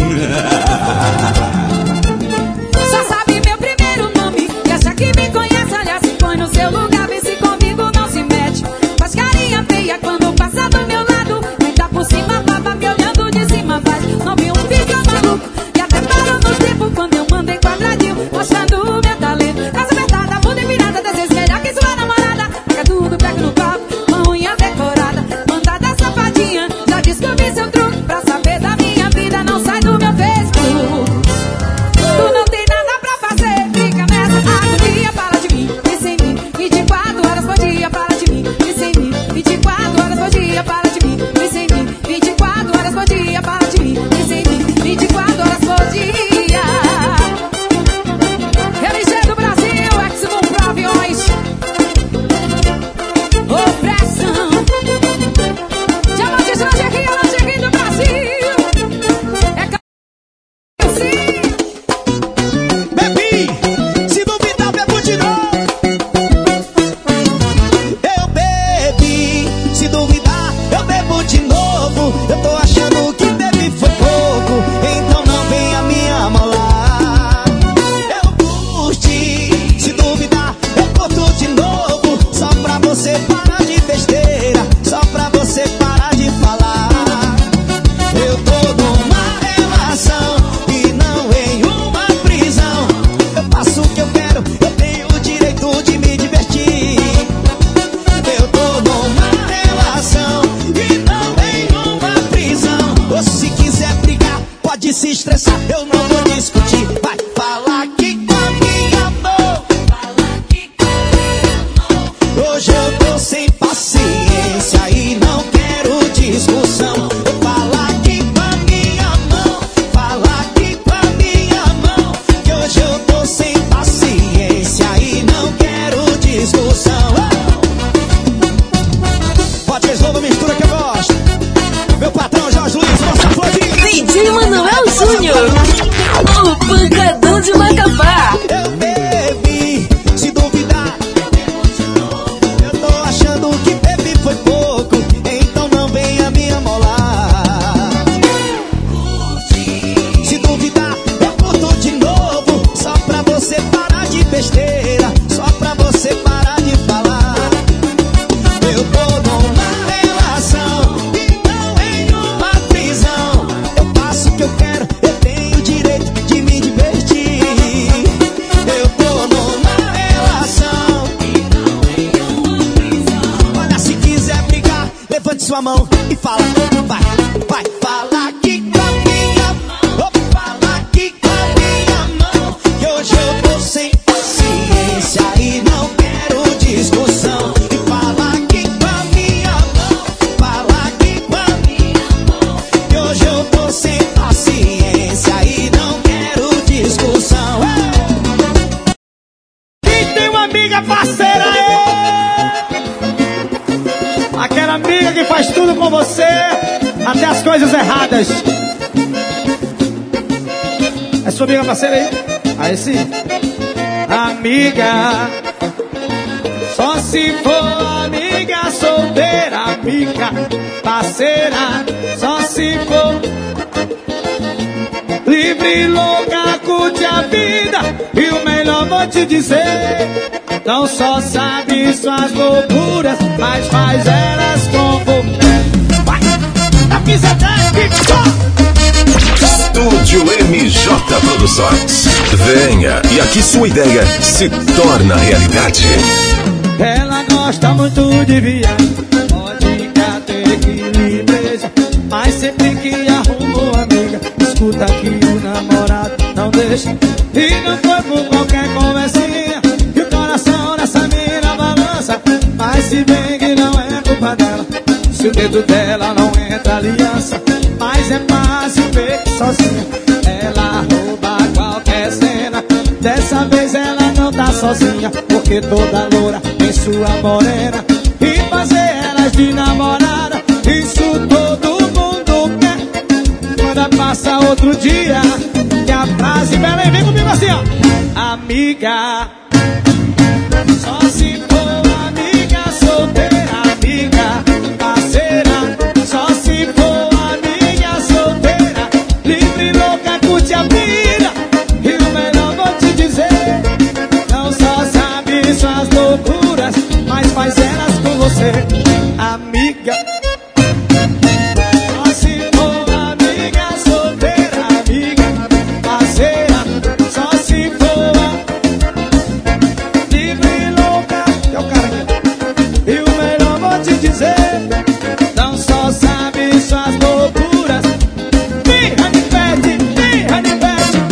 Só sabe meu primeiro nome e acha que me conhece. Olha, se põe no seu lugar, vê se comigo não se mete. Faz carinha feia quando passa do meu lado. Vem tá por cima, baba me olhando de cima. Faz, não vi um vídeo maluco e até parou no tempo quando eu mandei quadradinho mostrando o meu talento. Casa apertada, bunda empinada, desejo melhor que sua namorada. Pega tudo, pega no copo, uma unha decorada. Mandada safadinha, já descobri seu truque pra saber da minha vida. Não sai do meu Facebook. Tu não tem nada pra fazer, fica nessa agonia. Fala de mim, pensa em mim 24 horas por dia. Fala de mim, pensa em mim 24 horas por dia. Fala de mim, pensa em mim 24 horas por dia. Fala de mim, pensa em mim 24 horas por dia. LG do Brasil, Eximum Pro Aviões. Ô pressão, diamante lingerie do Brasil. É sim. Bebi, se duvidar, bebo de novo. Eu bebi, se duvidar, eu bebo de novo. Eu tô achando que bebi foi pouco, então não venha me amolar. Eu curti, se duvidar, eu curto de novo. Só pra você parar de besteira, só pra você parar de falar. Eu tô numa relação e não em uma prisão. Eu faço o que eu quero, eu tenho o direito de me divertir. Eu tô numa relação e não em uma prisão. Ou se quiser brigar, pode se estressar, eu não vou discutir. Vai falar aqui com a minha mão. Hoje eu tô sem paciência e não quero discussão. Eu falar aqui com a minha mão, falar aqui com a minha mão. Que hoje eu tô sem paciência e não quero discussão. Pode ser novo, mistura que eu gosto. Meu patrão Jorge Luiz, nossa flodinha. DJ Manoel Júnior, o pancadão de Macapá. Eu bebi, se duvidar, eu tô achando que bebi foi pouco, então não venha me amolar. Se duvidar, eu curto de novo, só pra você parar de besteira, só pra você parar de falar. Eu tô numa relação e não em uma prisão. Eu faço o que eu quero, eu tenho o direito de me divertir. Eu tô numa relação e não em uma prisão. Olha, se quiser brigar, levante sua mão e fala. Vai falar aqui com a minha mão. Vou falar aqui com a minha mão. Que hoje eu tô sem paciência e não quero discussão. E fala aqui com a minha mão. Fala aqui com a minha mão. Que hoje eu tô sem paciência e não quero discussão. Quem tem uma amiga parceira aquela amiga que faz tudo com você, até as coisas erradas. É sua amiga parceira aí? Aí sim. Amiga, só se for amiga solteira. Amiga, parceira, só se for livre, louca, curte a vida. E o melhor vou te dizer, não só sabe suas loucuras, mas faz elas com você. Vai, tá pisando Estúdio MJ Produções. Venha e aqui sua ideia se torna realidade. Ela gosta muito de viagem, pode ter que me beijar, mas sempre que arruma uma amiga, escuta que o namorado não deixa. E não foi por qualquer conversinha que o coração dessa mina balança. Mas se bem que não é culpa dela, se o dedo dela não entra aliança. Mas é fácil ver que sozinha ela rouba qualquer cena. Dessa vez ela não tá sozinha, porque toda loura tem sua morena, e fazer elas de namorada, isso todo mundo quer. Quando passa outro dia, e a frase bela, vem comigo assim, ó. Amiga, só se for amiga solteira, amiga parceira, só se for amiga solteira, livre, louca, curte a vida. E o melhor vou te dizer, não só sabe suas loucuras, mas faz elas com você, amiga. Só se for amiga solteira, amiga parceira, só se for livre, louca, é o cara aqui. E o melhor vou te dizer, não só sabe suas loucuras. Birra de pede, birra de pede.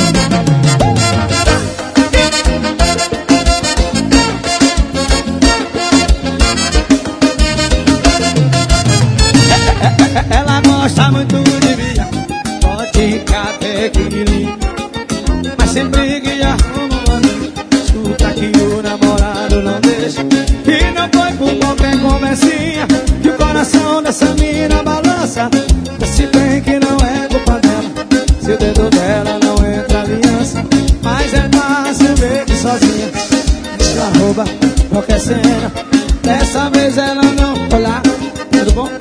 Ela gosta muito de minha vodka, tequila, mas sempre que arruma uma amiga, escuta que o namorado não deixa. E não foi por qualquer conversinha que o coração dessa mina balança. Se bem que não é culpa dela, se o dedo dela não entra aliança, mas é fácil ver que sozinha ela rouba qualquer cena. Dessa vez ela não. Olá, tudo bom?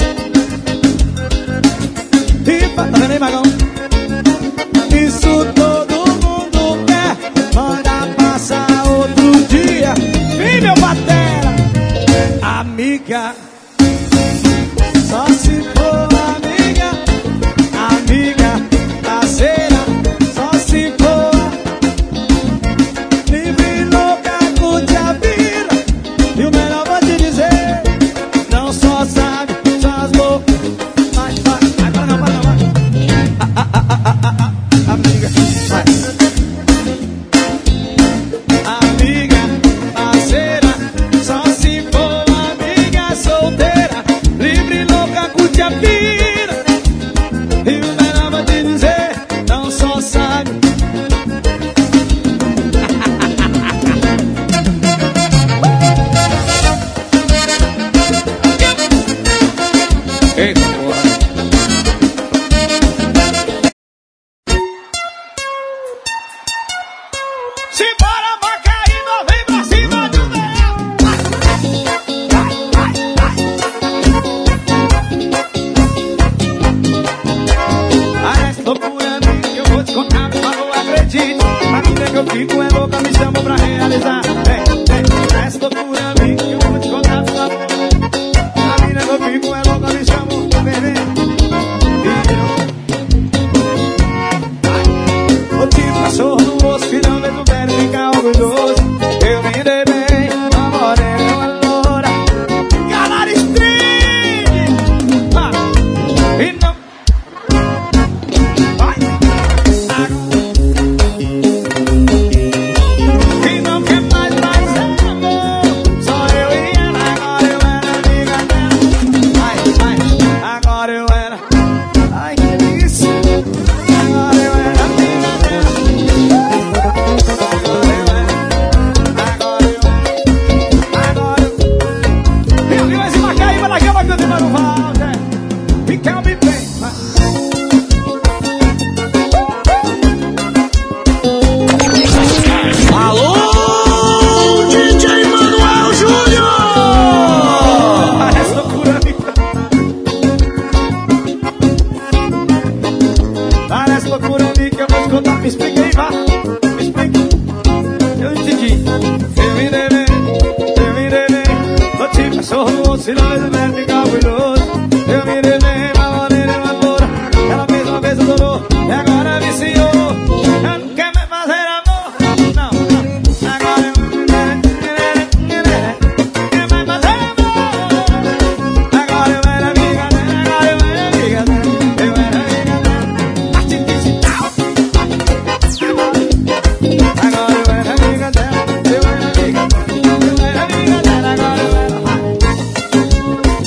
Tá vendo aí, Magão? Isso todo mundo quer. Manda passar outro dia. Vem, meu batera. Amiga, só se for amiga, amiga parceira, só se for livre, louca, curte a vida. E o melhor vou te dizer, não só sabe suas loucas, mas vai. Agora não, vai não, vai. Amiga, vai. Amiga, parceira, só se for amiga solteira, livre, louca, curte a vida. E o melhor vou te dizer, não só sabe. Eita porra. Simbora, Macaíba, vem pra cima do verão. Parece loucura, amiga, eu vou te contar, mas não acredito. A vida que eu fico é louca, me chamam pra realizar. Parece loucura, amiga, eu vou te contar, mas a vida que eu fico é louca, me chamam pra beber. O tipo cachorro no osso, que não vê do velho ficar orgulhoso. Eu me dei bem, uma morena, uma loura, galera stream. E não vai. E não quer mais amor. Só eu e ela, agora eu era amiga dela. Agora eu era. Ai, que delícia. Agora eu era amiga dela. Viu esse Macaíba naquela que eu tenho no Walter? Fica me bem. Alô, DJ Manuel Júnior! Parece loucura, amiga. Parece loucura, amiga. Eu vou te contar, me explica aí, vá. Me explica. Eu entendi. Eu me dei bem. Tô tipo cachorro no osso, se não vê do velho ficar orgulhoso. Eu me dei bem, uma morena, uma loura. Ela fez uma vez, adorou, e agora viciou. Eu não quero mais fazer amor. Não, não. Agora eu não quero mais fazer amor. Agora eu era amiga dela, agora eu era amiga dela. Eu era amiga dela. Arte digital. Agora eu era amiga dela. Eu era amiga dela. Eu era amiga dela, agora eu era.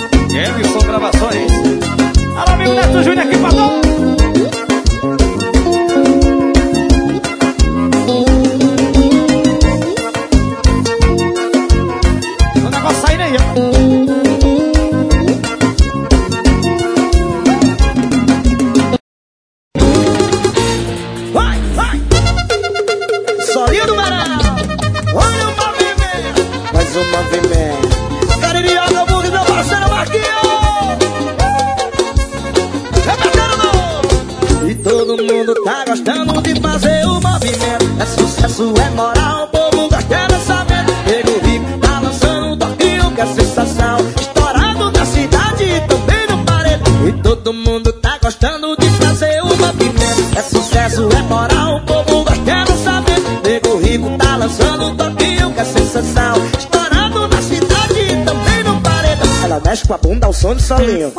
todo mundo tá gostando de fazer o movimento. É sucesso, é moral, o povo gosta de saber. Nego rico tá lançando um toquinho que é sensação. Estourado na cidade e também no paredão. E todo mundo tá gostando de fazer o movimento. É sucesso, é moral, o povo gosta de saber. Nego rico tá lançando um toquinho que é sensação. Estourado na cidade e também no paredão. Ela mexe com a bunda ao som de solinho.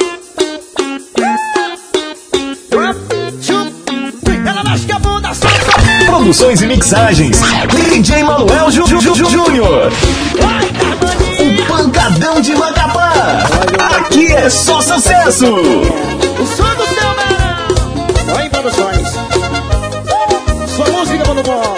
Produções e mixagens DJ Manuel Júnior. O Pancadão de Macapá. Aqui é só sucesso. O som do seu verão. Oi, Produções. Sua música, mano bom.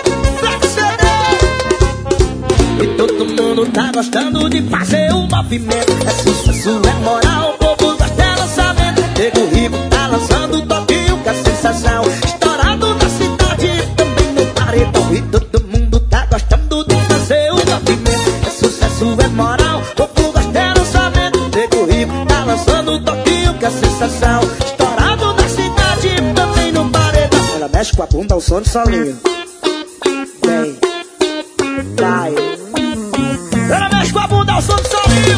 E todo mundo tá gostando de fazer o movimento. É sucesso, é moral, o povo gosta de saber. Nego rico tá lançando um toquinho que é sensação. Estourado na cidade, também no paredão. E todo mundo tá gostando de fazer o movimento. É sucesso, é moral, o povo gosta de saber. Nego rico tá lançando um toquinho que é sensação. Estourado na cidade, também no paredão. Ela mexe com a bunda ao som de solinho. Vem, vai. Ela mexe com a bunda ao som de solinho.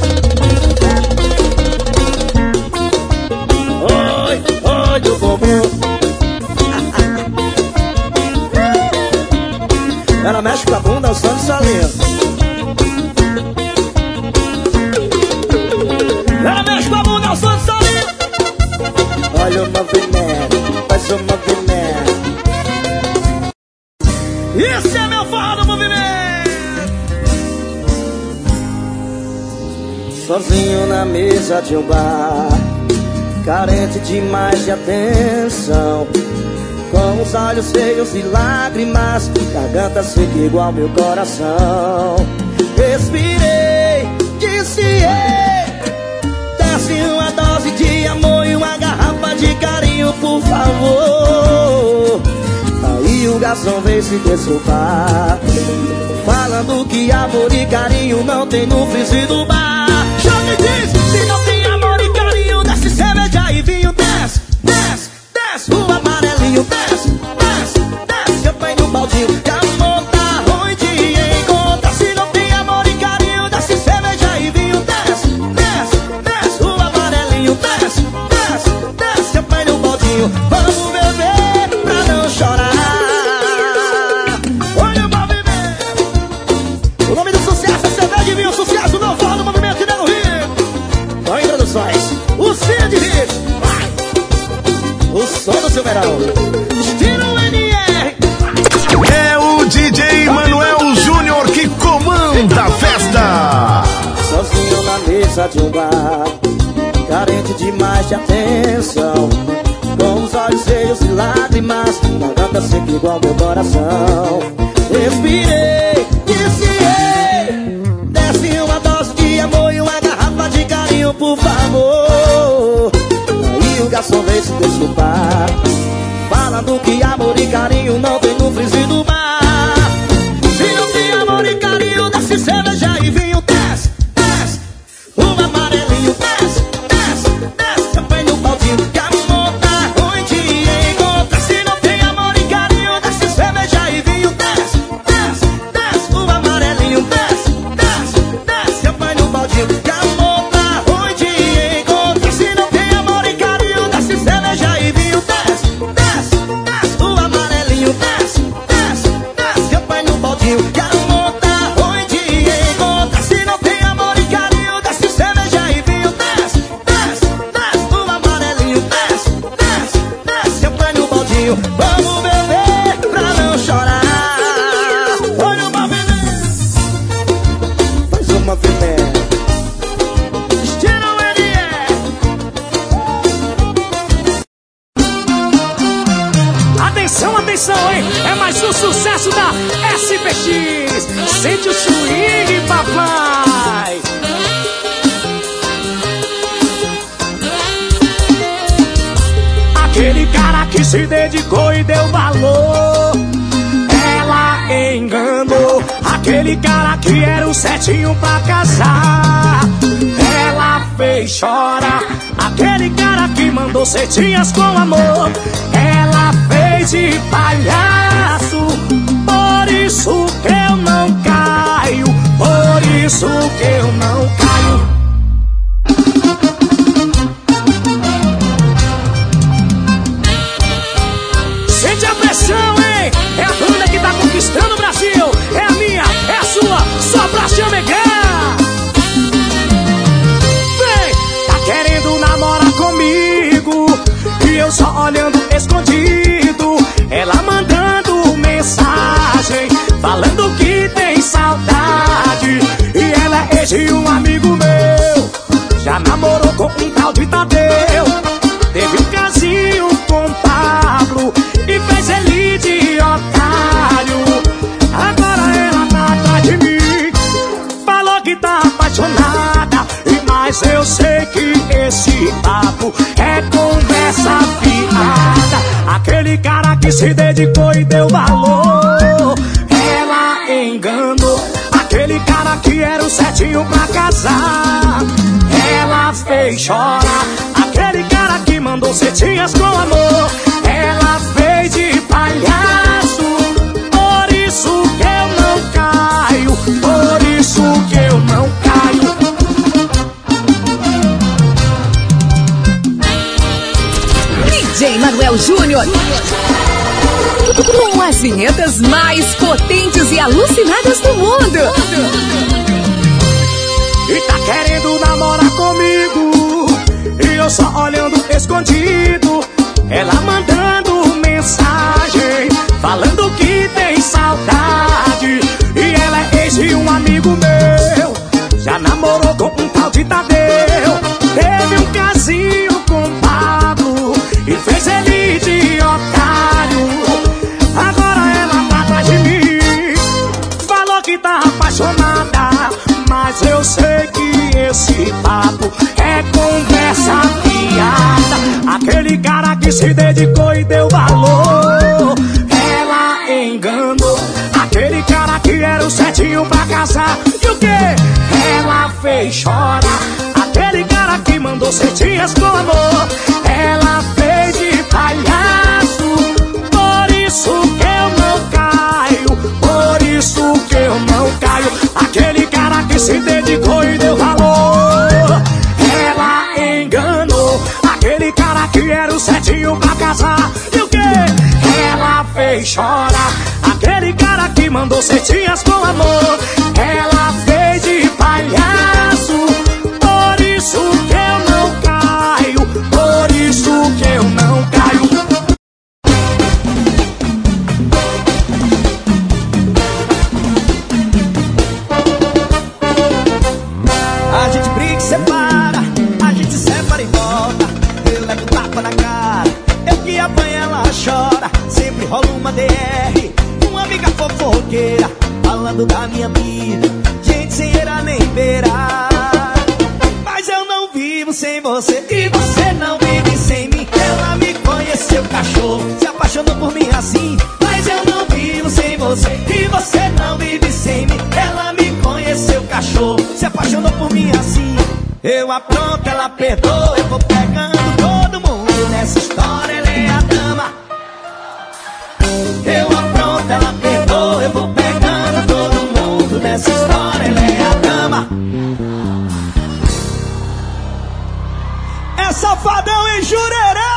Oi, do bumbum. Ela mexe com a bunda ao som de solinho. Ela mexe com a bunda ao som de solinho. Olha o movimento, faz o movimento. Isso é meu forró do movimento. Sozinho na mesa de um bar, carente demais de atenção, com os olhos cheios de lágrimas, garganta seca igual meu coração. Respirei, disse ei, desce uma dose de amor e uma garrafa de carinho, por favor. Aí o garçom veio se desculpar, falando que amor e carinho não tem no freezer do bar. Já me diz, se não tem amor e carinho, desce cerveja e vinho, desce, desce, desce, o amarelinho, desce, desce, desce, eu ponho no baldinho, que amor tá ruim de encontrar. Se não tem amor e carinho, desce cerveja e vinho, desce, desce, desce, o amarelinho, desce, desce, desce, eu ponho no baldinho, vamos beber pra não chorar. Olha o movimento. O nome do sucesso é cerveja e vinho, sucesso não fala do movimento que dá no Rio. Com introduções, o Cid Hits, o som do seu verão, estilo NR. É o DJ Manuel Júnior que comanda a festa. Sozinho na mesa de um bar, carente demais de atenção, com os olhos cheios de lágrimas, garganta seca igual meu coração. Respirei, disse ei, desce uma dose de amor e uma garrafa de carinho, por favor. Aí o garçom veio se desculpar, falando que amor e carinho não tem no freezer do bar. Se não tem amor e carinho, desce cerveja e vinho, desce, desce, o amarelinho, desce, desce, desce, eu ponho no baldinho, que amor tá ruim de encontrar. Se não tem amor e carinho, desce cerveja e vinho, desce, desce, desce, o amarelinho, desce, desce, desce, eu ponho no baldinho, que amor tá ruim de encontrar. Se não tem amor e carinho, desce cerveja e vinho, desce, desce, desce, o amarelinho, desce, desce, desce, eu ponho no baldinho, que amor tá ruim de encontrar. Se não tem amor e carinho, desce cerveja e vinho, desce, desce, desce, o amarelinho, desce, desce, desce, eu ponho no baldinho, vamos beber pra não chorar. Olha o movimento, faz o movimento, estilo NR. Atenção, atenção, hein? É mais um sucesso da SPX. Sente o swing, papai. Aquele cara que se dedicou e deu valor, ela enganou. Aquele cara que era o certinho pra casar, ela fez chorar. Aquele cara que mandou cetinhas com amor, ela isso que eu não caio. Sente a pressão, hein? É a banda que tá conquistando o Brasil. É a minha, é a sua, só pra te amegar. Vem, tá querendo namorar comigo e eu só olhando escondido. Ela mandando mensagem, falando que tem saudade. E ela é ex de um amigo meu, já namorou com um tal de Tadeu. Teve um casinho com Pablo e fez ele de otário. Agora ela tá atrás de mim, falou que tá apaixonada. Mas eu sei que esse papo é conversa fiada. Aquele cara que se dedicou e deu valor, ela enganou. Aquele cara que era o certinho pra casar, ela fez chorar. Aquele cara que mandou setinhas com amor, ela fez de palhaço. Por isso que eu não caio, por isso que eu não caio. DJ Manuel Júnior, com as vinhetas mais potentes e alucinadas do mundo. E tá querendo namorar comigo e eu só olhando escondido. Ela mandando mensagem, falando que tem saudade. E ela é ex de um amigo meu, já namorou com um tal de Tadeu. Teve um casinho com Pablo e fez ele de otário. Agora ela tá atrás de mim, falou que tá apaixonada. Mas eu sei que esse papo é conversa fiada. Aquele cara que se dedicou e deu valor, ela enganou. Aquele cara que era o certinho pra casar, e o quê? Ela fez chorar. Aquele cara que mandou setinhas com amor, ela fez de palhaço. Por isso que eu não caio, por isso que eu não caio. Aquele cara que se dedicou e deu valor, ela enganou. Aquele cara que era o certinho pra casar, e o quê? Ela fez chorar. Aquele cara que mandou setinhas com amor, ela fez de palhaço. Por isso que eu não caio, por isso que eu não caio. A gente briga e separa, a gente separa e volta. Eu levo tapa na cara, eu que apanho ela chora. Sempre rola uma DR, uma amiga fofoqueira, falando da minha vida, gente sem era nem beira. Mas eu não vivo sem você e você não vive sem mim. Ela me conheceu, cachorro, se apaixonou por mim assim. Mas eu não vivo sem você e você não vive sem mim. Ela me conheceu, cachorro, se apaixonou por mim assim. Eu apronto, ela perdoa, eu vou pegando todo mundo. Nessa história ela é a dama. Eu apronto, ela perdoa, eu vou pegando todo mundo. Nessa história ela é a dama. É safadão em Jurerê!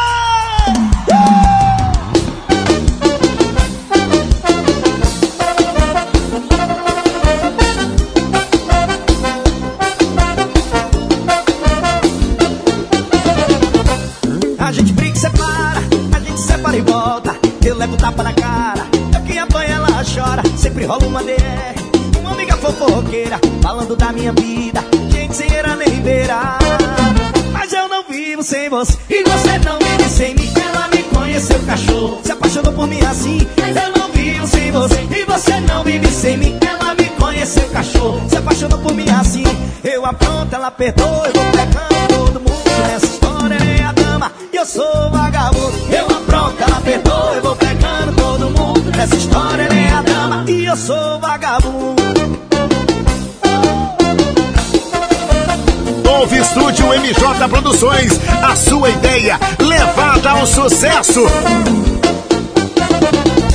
A gente briga e separa, a gente separa e volta. Eu levo tapa na cara, eu que apanho ela chora. Sempre rola uma DR, uma amiga fofoqueira, falando da minha vida, gente sem era nem beira. Mas eu não vivo sem você e você não vive sem mim. Ela me conheceu, cachorro, se apaixonou por mim assim. Eu não vivo sem você e você não vive sem mim. Ela me conheceu, cachorro, se apaixonou por mim assim. Eu apronto, ela perdoa, eu vou pegando todo mundo. Nessa história ela é a dama e eu sou vagabundo. Eu apronto, ela perdoa, eu vou pegando todo mundo. Nessa história ela é a dama e eu sou vagabundo. Ouve Estúdio MJ Produções, a sua ideia levada ao sucesso.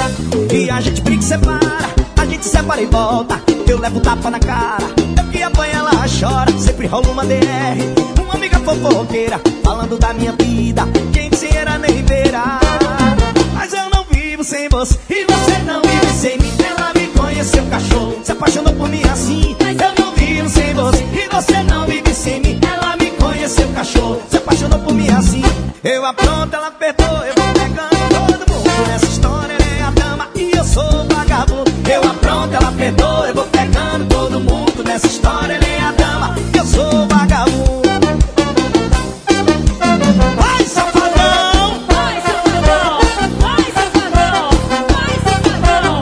E a gente briga e separa, a gente separa e volta. Eu levo tapa na cara, eu que apanho ela chora, sempre rola uma DR. Uma amiga fofoqueira, falando da minha vida, quem tinha nem verá. Mas eu não vivo sem você, e você não vive sem mim. Ela me conheceu, cachorro, se apaixonou por mim assim. Mas eu não vivo sem você, e você não vive sem mim. Ela me conheceu, cachorro, se apaixonou por mim assim. Eu apronto, ela apertou, eu vou pegando todo mundo. Nessa história ela é a dama e eu sou o vagabundo. Eu apronto, ela apertou, eu vou pegando todo mundo. Nessa história ela é a dama e eu sou o vagabundo. Vai, safadão! Vai, safadão! Vai, safadão! Vai, safadão!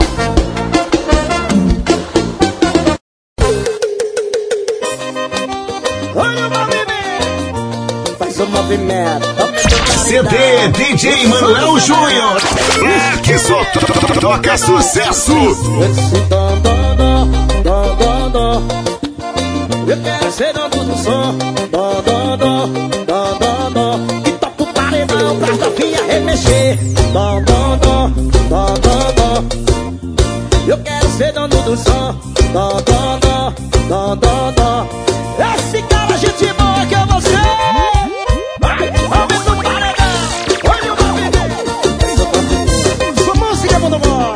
Olha o movimento! Faz o movimento! CD DJ Manuel Júnior. É que só toca sucesso. Esse dó, dó, dó, dó, dó, dó. Eu quero ser dono do som. Dó, dó, dó, dó, dó, dó. E toca o paredão pra novinha remexer. Dó, dó, dó, dó, dó, dó. Eu quero ser dono do som. Dó, dó, dó, dó, dó, dó. Esse cara, gente boa que é você. Vai, aumenta o paredão. Olha o movimento. Sua música, mano, bom.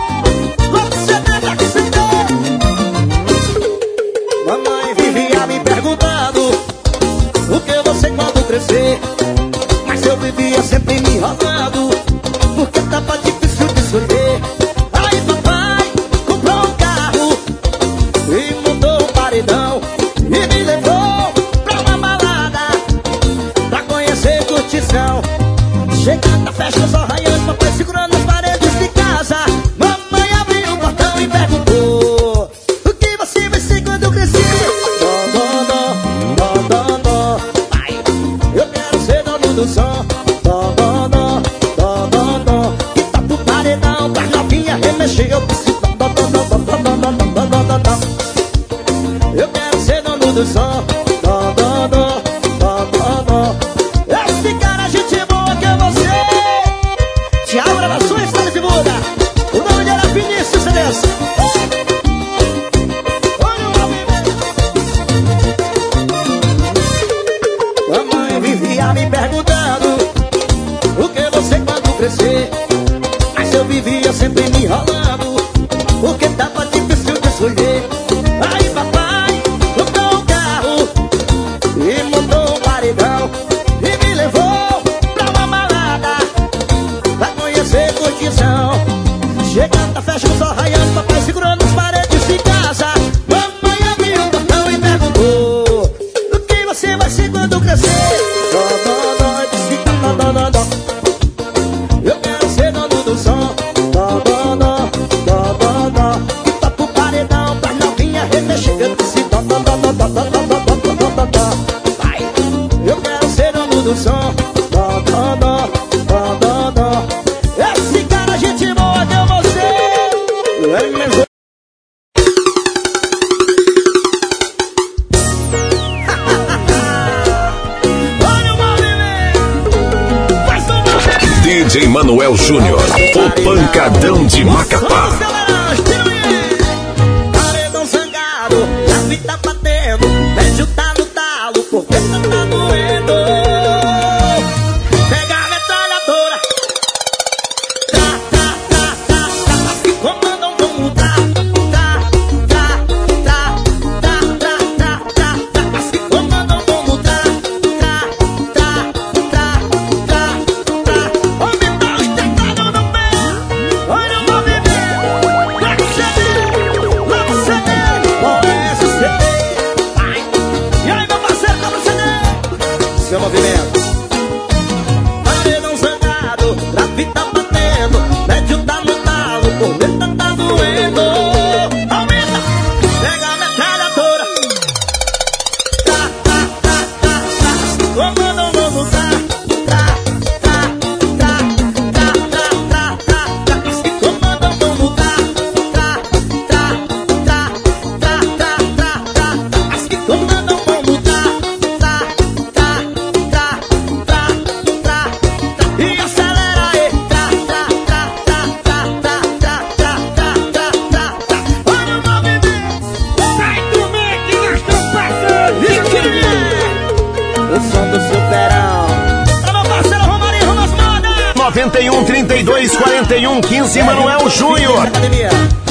Mamãe vivia me perguntando o que você quando crescer. Mas eu vivia sempre me enrolando, porque tava difícil de escolher. Aí papai comprou um carro e montou um paredão e me levou pra uma balada pra conhecer curtição. Chegando na festa só raiando, papai segurando as paredes de casa. Mamãe abriu o portão e perguntou: o que você vai ser quando crescer? Dó, dó, dó, dó, dó. Pai, eu quero ser dono do som. Dó, dó, dó, dó, dó, dó. E toca o paredão pra novinha remexer. Eu disse dó, dó, dó, dó, dó, dó, dó, dó, dó, dó. Eu quero ser dono do som. Dó, dó, dó, dó, dó, dó. Esse cara, gente boa que é você. Tiago Gravações, Fala de Muda. O nome dele é Vinícius Celeste. Olha o movimento. Mamãe vivia me perguntando o que você quando crescer. Mas eu vivia sempre me enrolando, porque tava difícil de escolher. Aí papai comprou um carro e montou um paredão e me levou pra uma balada pra conhecer curtição. Chegando na festa só raiando, papai segurando as paredes de casa. Mamãe abriu o portão e perguntou: o que você vai ser quando crescer? Dó, dó, dó, disse dó, dó, dó, dó. Eu quero ser dono do som. Dó, dó, dó, dó, dó, dó. E toca o paredão pra novinha remexer. Eu disse dó, dó, dó, dó, dó, dó, dó, dó, dó, dó, dó. Vai, eu quero ser dono do som. Dó, dó, dó, dó, dó, dó. Esse cara, gente boa que é você. É mesmo. Olha o movimento. Faz o movimento. DJ Manuel Júnior, o pancadão de Macapá. Paredão zangado, a vida batendo, médio tá no talo, porque tá doendo. Pega a metralhadora, tá, tá, tá, tá, tá, as que comandam vão mudar. Tá, tá, tá, tá, tá, tá, tá, tá, as que comandam vão mudar. Tá, tá, tá, tá, tá, aumentar os teclados no pé. Olha o movimento. 91 32 41 15, Manuel Júnior.